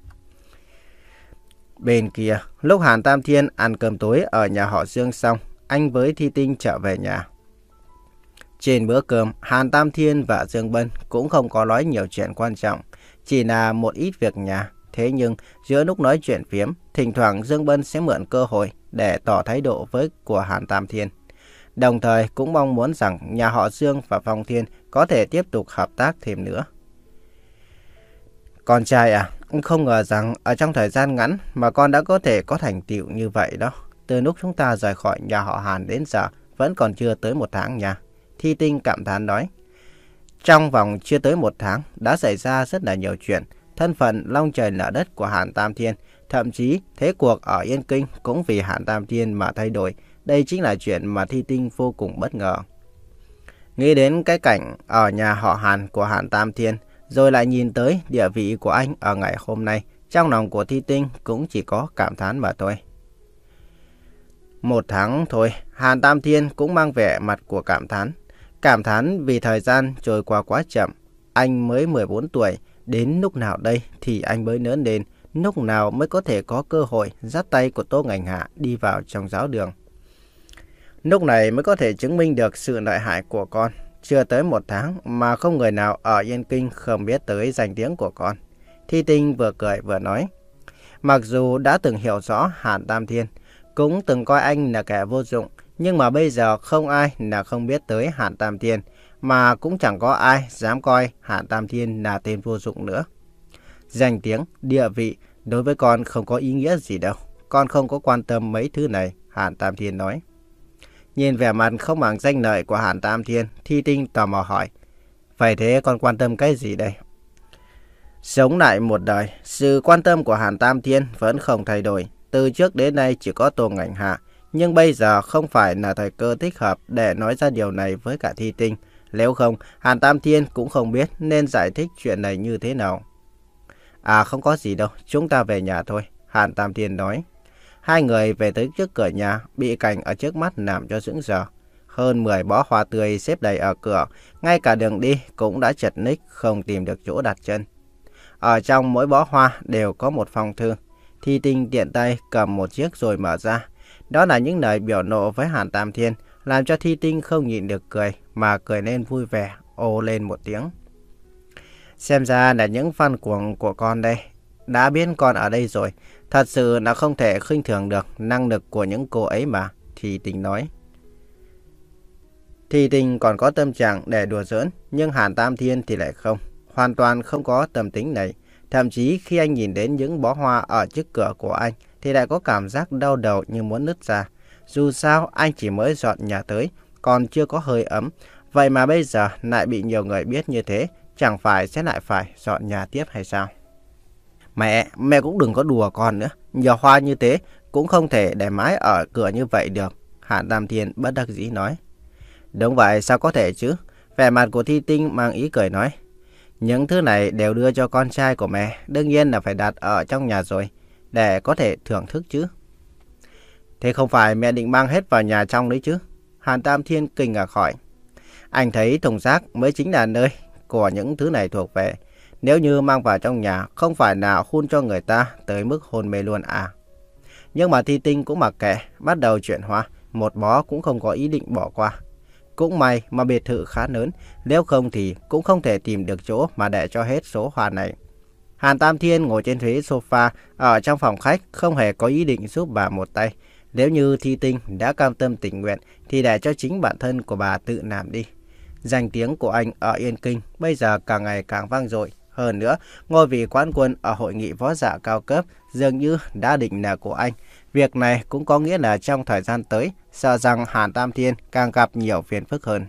Bên kia, lúc Hàn Tam Thiên ăn cơm tối ở nhà họ Dương xong, anh với Thi Tinh trở về nhà. Trên bữa cơm, Hàn Tam Thiên và Dương Bân cũng không có nói nhiều chuyện quan trọng, chỉ là một ít việc nhà. Thế nhưng, giữa lúc nói chuyện phiếm, thỉnh thoảng Dương Bân sẽ mượn cơ hội để tỏ thái độ với của Hàn Tam Thiên. Đồng thời cũng mong muốn rằng nhà họ Dương và Phong Thiên có thể tiếp tục hợp tác thêm nữa. Con trai à, không ngờ rằng ở trong thời gian ngắn mà con đã có thể có thành tựu như vậy đó. Từ lúc chúng ta rời khỏi nhà họ Hàn đến giờ vẫn còn chưa tới một tháng nha. Thi Tinh cảm thán nói. Trong vòng chưa tới một tháng đã xảy ra rất là nhiều chuyện. Thân phận long trời lở đất của Hàn Tam Thiên Thậm chí thế cuộc ở Yên Kinh cũng vì Hàn Tam Thiên mà thay đổi. Đây chính là chuyện mà Thi Tinh vô cùng bất ngờ. Nghĩ đến cái cảnh ở nhà họ Hàn của Hàn Tam Thiên, rồi lại nhìn tới địa vị của anh ở ngày hôm nay, trong lòng của Thi Tinh cũng chỉ có cảm thán mà thôi. Một tháng thôi, Hàn Tam Thiên cũng mang vẻ mặt của cảm thán. Cảm thán vì thời gian trôi qua quá chậm. Anh mới mười bốn tuổi, đến lúc nào đây thì anh mới lớn lên, lúc nào mới có thể có cơ hội dắt tay của Tô Ngành Hạ đi vào trong giáo đường. Lúc này mới có thể chứng minh được sự lợi hại của con. Chưa tới một tháng mà không người nào ở Yên Kinh không biết tới danh tiếng của con. Thi Tinh vừa cười vừa nói. Mặc dù đã từng hiểu rõ Hàn Tam Thiên, cũng từng coi anh là kẻ vô dụng, nhưng mà bây giờ không ai là không biết tới Hàn Tam Thiên, mà cũng chẳng có ai dám coi Hàn Tam Thiên là tên vô dụng nữa. Danh tiếng, địa vị đối với con không có ý nghĩa gì đâu. Con không có quan tâm mấy thứ này, Hàn Tam Thiên nói. Nhìn vẻ mặt không màng danh lợi của Hàn Tam Thiên, Thi Tinh tò mò hỏi. Vậy thế con quan tâm cái gì đây? Sống lại một đời, sự quan tâm của Hàn Tam Thiên vẫn không thay đổi. Từ trước đến nay chỉ có Tô Ngành Hạ. Nhưng bây giờ không phải là thời cơ thích hợp để nói ra điều này với cả Thi Tinh. Nếu không, Hàn Tam Thiên cũng không biết nên giải thích chuyện này như thế nào. À không có gì đâu, chúng ta về nhà thôi, Hàn Tam Thiên nói. Hai người về tới trước cửa nhà, bị cảnh ở trước mắt làm cho sững sờ. Hơn mười bó hoa tươi xếp đầy ở cửa, ngay cả đường đi cũng đã chật ních, không tìm được chỗ đặt chân. Ở trong mỗi bó hoa đều có một phong thư. Thi Tinh tiện tay cầm một chiếc rồi mở ra. Đó là những lời biểu nộ với Hàn Tam Thiên, làm cho Thi Tinh không nhịn được cười, mà cười nên vui vẻ, ồ lên một tiếng. Xem ra là những fan cuồng của con đây. Đã biết con ở đây rồi, thật sự là không thể khinh thường được năng lực của những cô ấy mà, Thi Tinh nói. Thi Tinh còn có tâm trạng để đùa giỡn, nhưng Hàn Tam Thiên thì lại không, hoàn toàn không có tâm tính này. Thậm chí khi anh nhìn đến những bó hoa ở trước cửa của anh, thì lại có cảm giác đau đầu như muốn nứt ra. Dù sao anh chỉ mới dọn nhà tới, còn chưa có hơi ấm. Vậy mà bây giờ lại bị nhiều người biết như thế, chẳng phải sẽ lại phải dọn nhà tiếp hay sao? Mẹ, mẹ cũng đừng có đùa con nữa. Nhiều hoa như thế cũng không thể để mãi ở cửa như vậy được, Hàn Tam Thiên bất đắc dĩ nói. Đúng vậy, sao có thể chứ? Vẻ mặt của Thi Tinh mang ý cười nói. Những thứ này đều đưa cho con trai của mẹ, đương nhiên là phải đặt ở trong nhà rồi, để có thể thưởng thức chứ. Thế không phải mẹ định mang hết vào nhà trong đấy chứ? Hàn Tam Thiên kinh ngạc hỏi. Anh thấy thùng rác mới chính là nơi của những thứ này thuộc về. Nếu như mang vào trong nhà, không phải là hun cho người ta tới mức hôn mê luôn à? Nhưng mà Thi Tinh cũng mặc kệ, bắt đầu chuyển hoa, một bó cũng không có ý định bỏ qua. Cũng may mà biệt thự khá lớn, nếu không thì cũng không thể tìm được chỗ mà để cho hết số hoa này. Hàn Tam Thiên ngồi trên ghế sofa ở trong phòng khách, không hề có ý định giúp bà một tay. Nếu như Thi Tinh đã cam tâm tình nguyện thì để cho chính bản thân của bà tự làm đi. Danh tiếng của anh ở Yên Kinh bây giờ càng ngày càng vang dội. Hơn nữa, ngôi vị quán quân ở hội nghị võ giả cao cấp dường như đã định là của anh. Việc này cũng có nghĩa là trong thời gian tới, sợ rằng Hàn Tam Thiên càng gặp nhiều phiền phức hơn.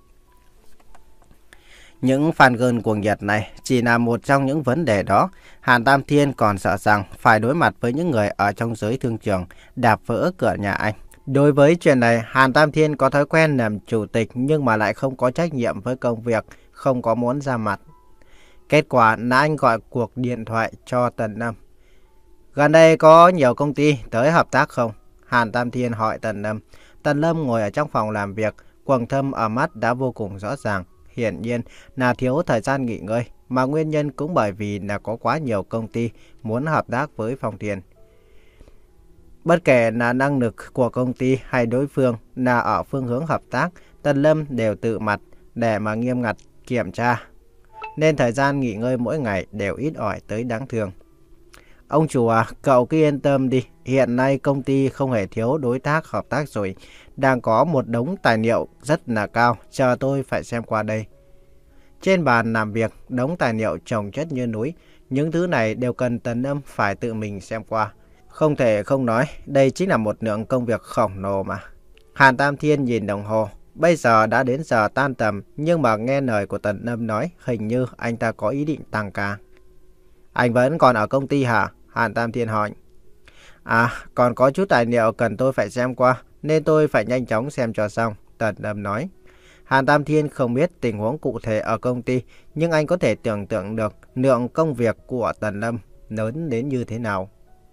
Những fan girl cuồng nhiệt này chỉ là một trong những vấn đề đó. Hàn Tam Thiên còn sợ rằng phải đối mặt với những người ở trong giới thương trường đạp vỡ cửa nhà anh. Đối với chuyện này, Hàn Tam Thiên có thói quen làm chủ tịch nhưng mà lại không có trách nhiệm với công việc, không có muốn ra mặt. Kết quả là anh gọi cuộc điện thoại cho Tần Lâm. Gần đây có nhiều công ty tới hợp tác không? Hàn Tam Thiên hỏi Tần Lâm. Tần Lâm ngồi ở trong phòng làm việc, quầng thâm ở mắt đã vô cùng rõ ràng. Hiển nhiên là thiếu thời gian nghỉ ngơi, mà nguyên nhân cũng bởi vì là có quá nhiều công ty muốn hợp tác với Phong Thiên. Bất kể là năng lực của công ty hay đối phương là ở phương hướng hợp tác, Tần Lâm đều tự mặt để mà nghiêm ngặt kiểm tra. Nên thời gian nghỉ ngơi mỗi ngày đều ít ỏi tới đáng thương. Ông chủ à, cậu cứ yên tâm đi. Hiện nay công ty không hề thiếu đối tác hợp tác rồi. Đang có một đống tài liệu rất là cao, chờ tôi phải xem qua đây. Trên bàn làm việc, đống tài liệu chồng chất như núi. Những thứ này đều cần Tần Lâm phải tự mình xem qua. Không thể không nói, đây chính là một lượng công việc khổng lồ mà. Hàn Tam Thiên nhìn đồng hồ. Bây giờ đã đến giờ tan tầm, nhưng mà nghe lời của Tần Lâm nói, hình như anh ta có ý định tăng ca. Anh vẫn còn ở công ty hả? Hàn Tam Thiên hỏi. À, còn có chút tài liệu cần tôi phải xem qua, nên tôi phải nhanh chóng xem cho xong, Tần Lâm nói. Hàn Tam Thiên không biết tình huống cụ thể ở công ty, nhưng anh có thể tưởng tượng được lượng công việc của Tần Lâm lớn đến như thế nào.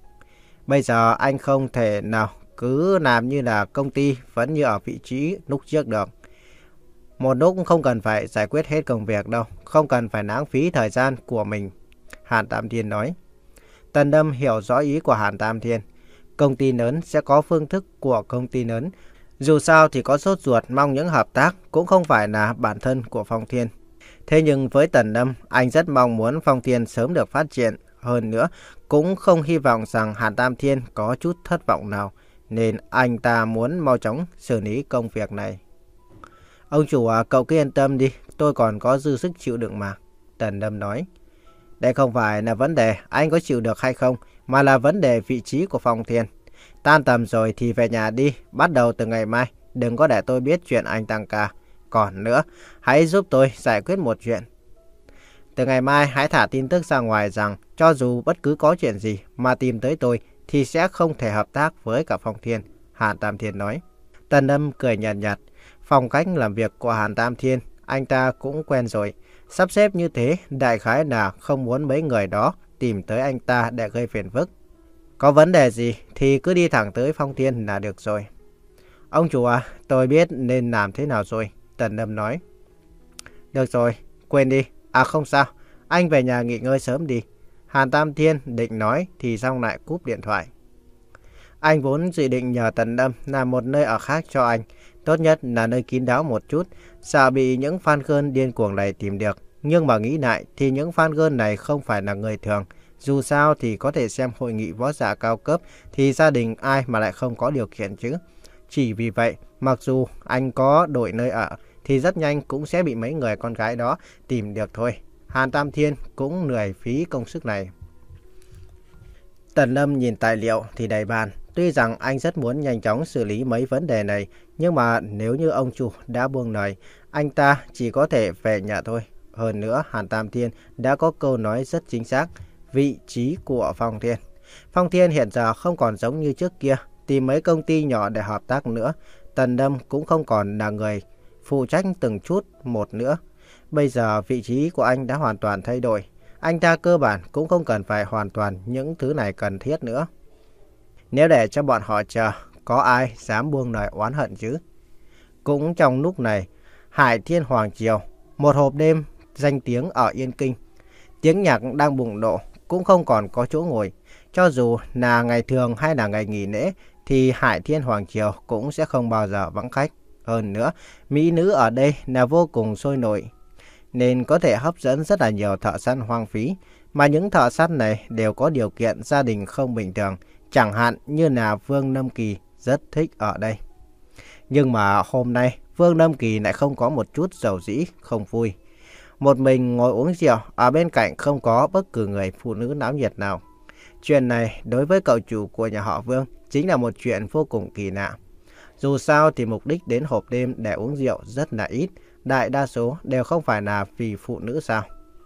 Bây giờ anh không thể nào cứ làm như là công ty vẫn như ở vị trí lúc trước được. Một lúc không cần phải giải quyết hết công việc đâu, không cần phải lãng phí thời gian của mình, Hàn Tam Thiên nói. Tần Lâm hiểu rõ ý của Hàn Tam Thiên. Công ty lớn sẽ có phương thức của công ty lớn. Dù sao thì có sốt ruột mong những hợp tác cũng không phải là bản thân của Phong Thiên. Thế nhưng với Tần Lâm, anh rất mong muốn Phong Thiên sớm được phát triển. Hơn nữa, cũng không hy vọng rằng Hàn Tam Thiên có chút thất vọng nào. Nên anh ta muốn mau chóng xử lý công việc này. Ông chủ à, cậu cứ yên tâm đi, tôi còn có dư sức chịu đựng mà, Tần Lâm nói. Đây không phải là vấn đề anh có chịu được hay không, mà là vấn đề vị trí của Phong Thiên. Tan tầm rồi thì về nhà đi, bắt đầu từ ngày mai, đừng có để tôi biết chuyện anh tăng ca. Còn nữa, hãy giúp tôi giải quyết một chuyện. Từ ngày mai hãy thả tin tức ra ngoài rằng cho dù bất cứ có chuyện gì mà tìm tới tôi thì sẽ không thể hợp tác với cả Phong Thiên, Hàn Tam Thiên nói. Tần Lâm cười nhạt nhạt, phong cách làm việc của Hàn Tam Thiên anh ta cũng quen rồi. Sắp xếp như thế đại khái là không muốn mấy người đó tìm tới anh ta để gây phiền phức. Có vấn đề gì thì cứ đi thẳng tới Phong Thiên là được rồi. Ông chủ à, tôi biết nên làm thế nào rồi, Tần Lâm nói. Được rồi, quên đi. À không sao, anh về nhà nghỉ ngơi sớm đi. Hàn Tam Thiên định nói thì xong lại cúp điện thoại. Anh vốn dự định nhờ Tần Lâm làm một nơi ở khác cho anh. Tốt nhất là nơi kín đáo một chút, sợ bị những fan girl điên cuồng này tìm được. Nhưng mà nghĩ lại thì những fan girl này không phải là người thường. Dù sao thì có thể xem hội nghị võ giả cao cấp thì gia đình ai mà lại không có điều kiện chứ. Chỉ vì vậy, mặc dù anh có đổi nơi ở thì rất nhanh cũng sẽ bị mấy người con gái đó tìm được thôi. Hàn Tam Thiên cũng lười phí công sức này. Tần Lâm nhìn tài liệu thì đầy bàn. Tuy rằng anh rất muốn nhanh chóng xử lý mấy vấn đề này, nhưng mà nếu như ông chủ đã buông lời, anh ta chỉ có thể về nhà thôi. Hơn nữa, Hàn Tam Thiên đã có câu nói rất chính xác, vị trí của Phong Thiên. Phong Thiên hiện giờ không còn giống như trước kia, tìm mấy công ty nhỏ để hợp tác nữa. Tần Lâm cũng không còn là người phụ trách từng chút một nữa. Bây giờ vị trí của anh đã hoàn toàn thay đổi. Anh ta cơ bản cũng không cần phải hoàn toàn những thứ này cần thiết nữa. Nếu để cho bọn họ chờ, có ai dám buông lời oán hận chứ? Cũng trong lúc này, Hải Thiên Hoàng Triều, một hộp đêm danh tiếng ở Yên Kinh. Tiếng nhạc đang bùng nổ, cũng không còn có chỗ ngồi. Cho dù là ngày thường hay là ngày nghỉ lễ, thì Hải Thiên Hoàng Triều cũng sẽ không bao giờ vắng khách. Hơn nữa, mỹ nữ ở đây là vô cùng sôi nổi, nên có thể hấp dẫn rất là nhiều thợ săn hoang phí. Mà những thợ săn này đều có điều kiện gia đình không bình thường, chẳng hạn như là Vương Lâm Kỳ rất thích ở đây. Nhưng mà hôm nay Vương Lâm Kỳ lại không có một chút dầu dĩ, không vui. Một mình ngồi uống rượu, ở bên cạnh không có bất cứ người phụ nữ náo nhiệt nào. Chuyện này đối với cậu chủ của nhà họ Vương chính là một chuyện vô cùng kỳ lạ. Dù sao thì mục đích đến hộp đêm để uống rượu rất là ít, đại đa số đều không phải là vì phụ nữ sao.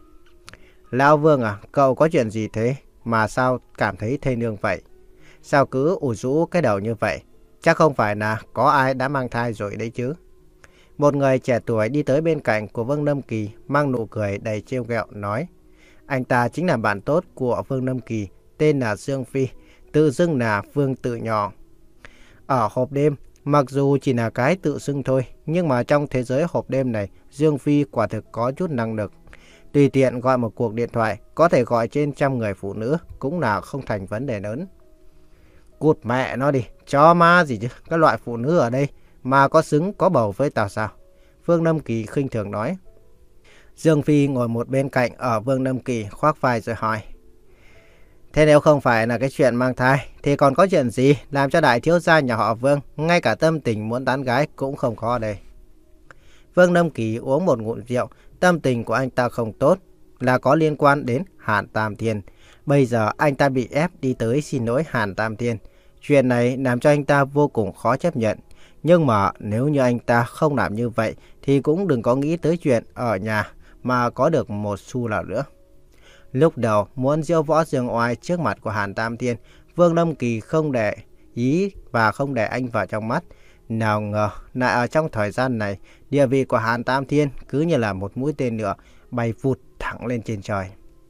Lão Vương à, cậu có chuyện gì thế mà sao cảm thấy thê nương vậy? Sao cứ ủ rũ cái đầu như vậy? Chắc không phải là có ai đã mang thai rồi đấy chứ? Một người trẻ tuổi đi tới bên cạnh của Vương Lâm Kỳ, mang nụ cười đầy trêu ghẹo nói. Anh ta chính là bạn tốt của Vương Lâm Kỳ, tên là Dương Phi, tự xưng là Vương Tự Nhỏ. Ở hộp đêm, mặc dù chỉ là cái tự xưng thôi, nhưng mà trong thế giới hộp đêm này, Dương Phi quả thực có chút năng lực. Tùy tiện gọi một cuộc điện thoại, có thể gọi trên trăm người phụ nữ, cũng là không thành vấn đề lớn. Cụt mẹ nó đi, chó má gì chứ, các loại phụ nữ ở đây mà có xứng có bầu với tao sao? Vương Lâm Kỳ khinh thường nói. Dương Phi ngồi một bên cạnh ở Vương Lâm Kỳ khoác vai rồi hỏi. Thế nếu không phải là cái chuyện mang thai, thì còn có chuyện gì làm cho đại thiếu gia nhà họ Vương ngay cả tâm tình muốn tán gái cũng không có ở đây? Vương Lâm Kỳ uống một ngụm rượu, tâm tình của anh ta không tốt, là có liên quan đến Hàn Tam Thiên. Bây giờ anh ta bị ép đi tới xin lỗi Hàn Tam Thiên. Chuyện này làm cho anh ta vô cùng khó chấp nhận. Nhưng mà nếu như anh ta không làm như vậy thì cũng đừng có nghĩ tới chuyện ở nhà mà có được một xu nào nữa. Lúc đầu muốn diêu võ dương oai trước mặt của Hàn Tam Thiên, Vương Lâm Kỳ không để ý và không để anh vào trong mắt. Nào ngờ, lại ở trong thời gian này, địa vị của Hàn Tam Thiên cứ như là một mũi tên nữa bay vụt thẳng lên trên trời.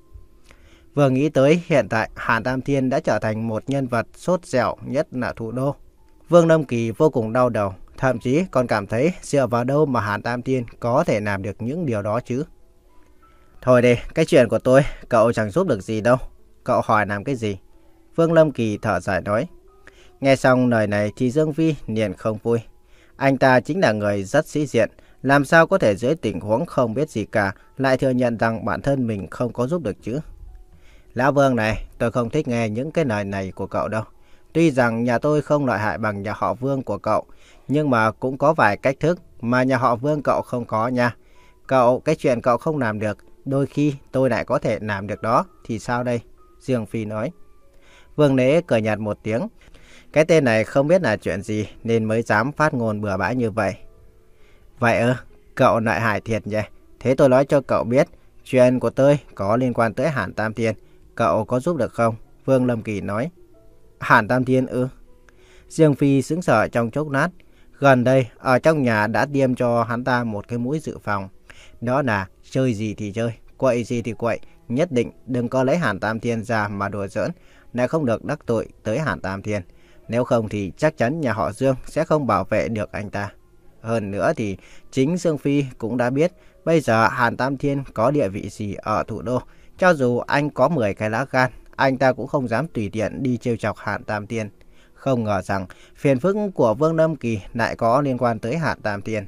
Vừa nghĩ tới hiện tại Hàn Tam Thiên đã trở thành một nhân vật sốt dẻo nhất là thủ đô, Vương Lâm Kỳ vô cùng đau đầu, thậm chí còn cảm thấy dựa vào đâu mà Hàn Tam Thiên có thể làm được những điều đó chứ. Thôi đi, cái chuyện của tôi cậu chẳng giúp được gì đâu, cậu hỏi làm cái gì? Vương Lâm Kỳ thở dài nói. Nghe xong lời này thì Dương Phi liền không vui. Anh ta chính là người rất sĩ diện, làm sao có thể dưới tình huống không biết gì cả lại thừa nhận rằng bản thân mình không có giúp được chứ. Lão Vương này, tôi không thích nghe những cái lời này của cậu đâu. Tuy rằng nhà tôi không lợi hại bằng nhà họ Vương của cậu, nhưng mà cũng có vài cách thức mà nhà họ Vương cậu không có nha. Cậu, cái chuyện cậu không làm được, đôi khi tôi lại có thể làm được đó, thì sao đây? Dương Phi nói. Vương Lễ cười nhạt một tiếng. Cái tên này không biết là chuyện gì nên mới dám phát ngôn bừa bãi như vậy. Vậy ư, cậu lợi hại thiệt nhỉ? Thế tôi nói cho cậu biết, chuyện của tôi có liên quan tới Hàn Tam Thiên. Cậu có giúp được không? Vương Lâm Kỳ nói. Hàn Tam Thiên ư? Dương Phi sững sờ trong chốc lát. Gần đây, ở trong nhà đã tiêm cho hắn ta một cái mũi dự phòng. Đó là chơi gì thì chơi, quậy gì thì quậy. Nhất định đừng có lấy Hàn Tam Thiên ra mà đùa giỡn, lại không được đắc tội tới Hàn Tam Thiên. Nếu không thì chắc chắn nhà họ Dương sẽ không bảo vệ được anh ta. Hơn nữa thì chính Dương Phi cũng đã biết bây giờ Hàn Tam Thiên có địa vị gì ở thủ đô. Cho dù anh có mười cái lá gan, anh ta cũng không dám tùy tiện đi trêu chọc Hàn Tam Thiên. Không ngờ rằng phiền phức của Vương Lâm Kỳ lại có liên quan tới Hàn Tam Thiên.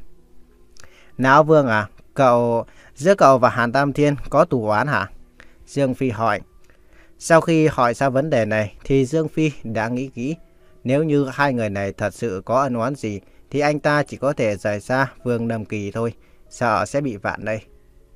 Lão Vương à, cậu giữa cậu và Hàn Tam Thiên có thù oán hả? Dương Phi hỏi. Sau khi hỏi ra vấn đề này thì Dương Phi đã nghĩ kỹ. Nếu như hai người này thật sự có ân oán gì thì anh ta chỉ có thể rời xa Vương Lâm Kỳ thôi, sợ sẽ bị vạ đây.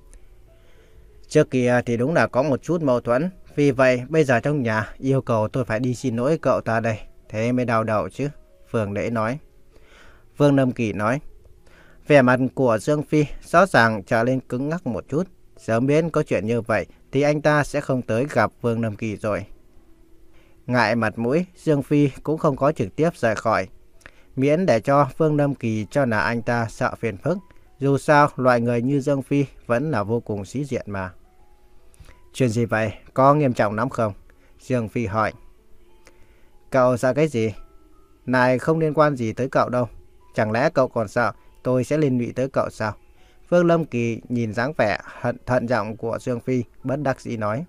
Trước kia thì đúng là có một chút mâu thuẫn, vì vậy bây giờ trong nhà yêu cầu tôi phải đi xin lỗi cậu ta đây, thế mới đau đầu chứ, Vương Lễ nói. Vương Lâm Kỳ nói. Vẻ mặt của Dương Phi rõ ràng trở lên cứng ngắc một chút, sớm biết có chuyện như vậy thì anh ta sẽ không tới gặp Vương Lâm Kỳ rồi. Ngại mặt mũi, Dương Phi cũng không có trực tiếp rời khỏi, miễn để cho Vương Lâm Kỳ cho là anh ta sợ phiền phức. Dù sao, loại người như Dương Phi vẫn là vô cùng sĩ diện mà. Chuyện gì vậy? Có nghiêm trọng lắm không? Dương Phi hỏi. Cậu sợ cái gì? Này không liên quan gì tới cậu đâu. Chẳng lẽ cậu còn sợ tôi sẽ liên lụy tới cậu sao? Vương Lâm Kỳ nhìn dáng vẻ hận thận trọng của Dương Phi, bất đắc dĩ nói.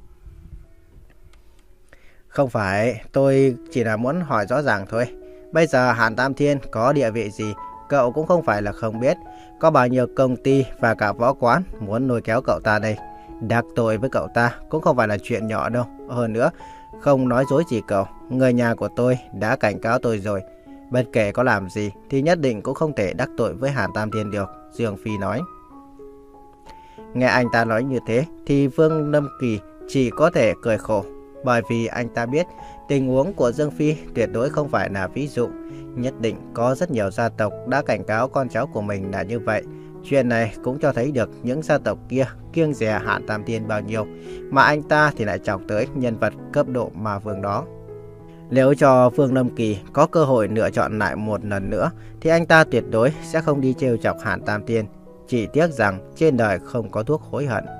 Không phải, tôi chỉ là muốn hỏi rõ ràng thôi. Bây giờ Hàn Tam Thiên có địa vị gì, cậu cũng không phải là không biết. Có bao nhiêu công ty và cả võ quán muốn lôi kéo cậu ta đây. Đắc tội với cậu ta cũng không phải là chuyện nhỏ đâu. Hơn nữa, không nói dối gì cậu, người nhà của tôi đã cảnh cáo tôi rồi. Bất kể có làm gì thì nhất định cũng không thể đắc tội với Hàn Tam Thiên được, Dương Phi nói. Nghe anh ta nói như thế thì Vương Lâm Kỳ chỉ có thể cười khổ. Bởi vì anh ta biết tình huống của Dương Phi tuyệt đối không phải là ví dụ. Nhất định có rất nhiều gia tộc đã cảnh cáo con cháu của mình là như vậy. Chuyện này cũng cho thấy được những gia tộc kia kiêng dè Hàn Tam Thiên bao nhiêu, mà anh ta thì lại chọc tới nhân vật cấp độ ma vương đó. Nếu cho Vương Lâm Kỳ có cơ hội lựa chọn lại một lần nữa thì anh ta tuyệt đối sẽ không đi trêu chọc Hàn Tam Thiên. Chỉ tiếc rằng trên đời không có thuốc hối hận.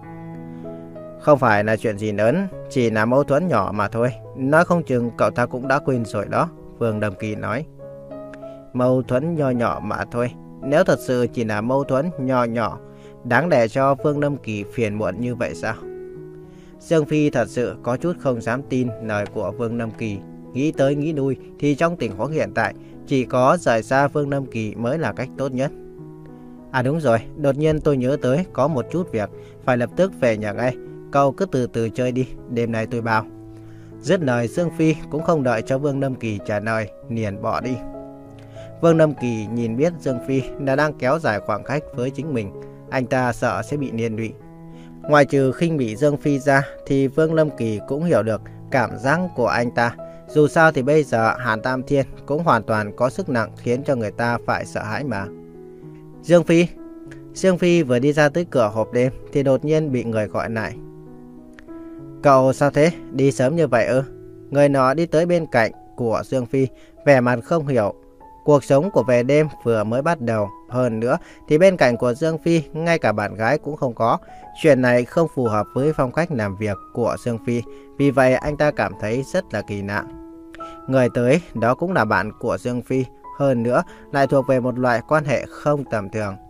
Không phải là chuyện gì lớn, chỉ là mâu thuẫn nhỏ mà thôi. Nói không chừng cậu ta cũng đã quên rồi đó, Vương Lâm Kỳ nói. Mâu thuẫn nho nhỏ mà thôi. Nếu thật sự chỉ là mâu thuẫn nho nhỏ, đáng để cho Vương Lâm Kỳ phiền muộn như vậy sao? Dương Phi thật sự có chút không dám tin lời của Vương Lâm Kỳ. Nghĩ tới nghĩ lui thì trong tình huống hiện tại chỉ có rời xa Vương Lâm Kỳ mới là cách tốt nhất. À đúng rồi, đột nhiên tôi nhớ tới có một chút việc, phải lập tức về nhà ngay. Cậu cứ từ từ chơi đi, đêm nay tôi bao. Dứt lời, Dương Phi cũng không đợi cho Vương Lâm Kỳ trả lời, liền bỏ đi. Vương Lâm Kỳ nhìn biết Dương Phi đã đang kéo dài khoảng cách với chính mình, anh ta sợ sẽ bị liên lụy. Ngoài trừ khinh bỉ Dương Phi ra thì Vương Lâm Kỳ cũng hiểu được cảm giác của anh ta. Dù sao thì bây giờ Hàn Tam Thiên cũng hoàn toàn có sức nặng khiến cho người ta phải sợ hãi mà. Dương Phi. Dương Phi vừa đi ra tới cửa hộp đêm thì đột nhiên bị người gọi lại. Cậu sao thế? Đi sớm như vậy ư? Người nọ đi tới bên cạnh của Dương Phi, vẻ mặt không hiểu. Cuộc sống của về đêm vừa mới bắt đầu, hơn nữa thì bên cạnh của Dương Phi ngay cả bạn gái cũng không có. Chuyện này không phù hợp với phong cách làm việc của Dương Phi, vì vậy anh ta cảm thấy rất là kỳ lạ. Người tới đó cũng là bạn của Dương Phi, hơn nữa lại thuộc về một loại quan hệ không tầm thường.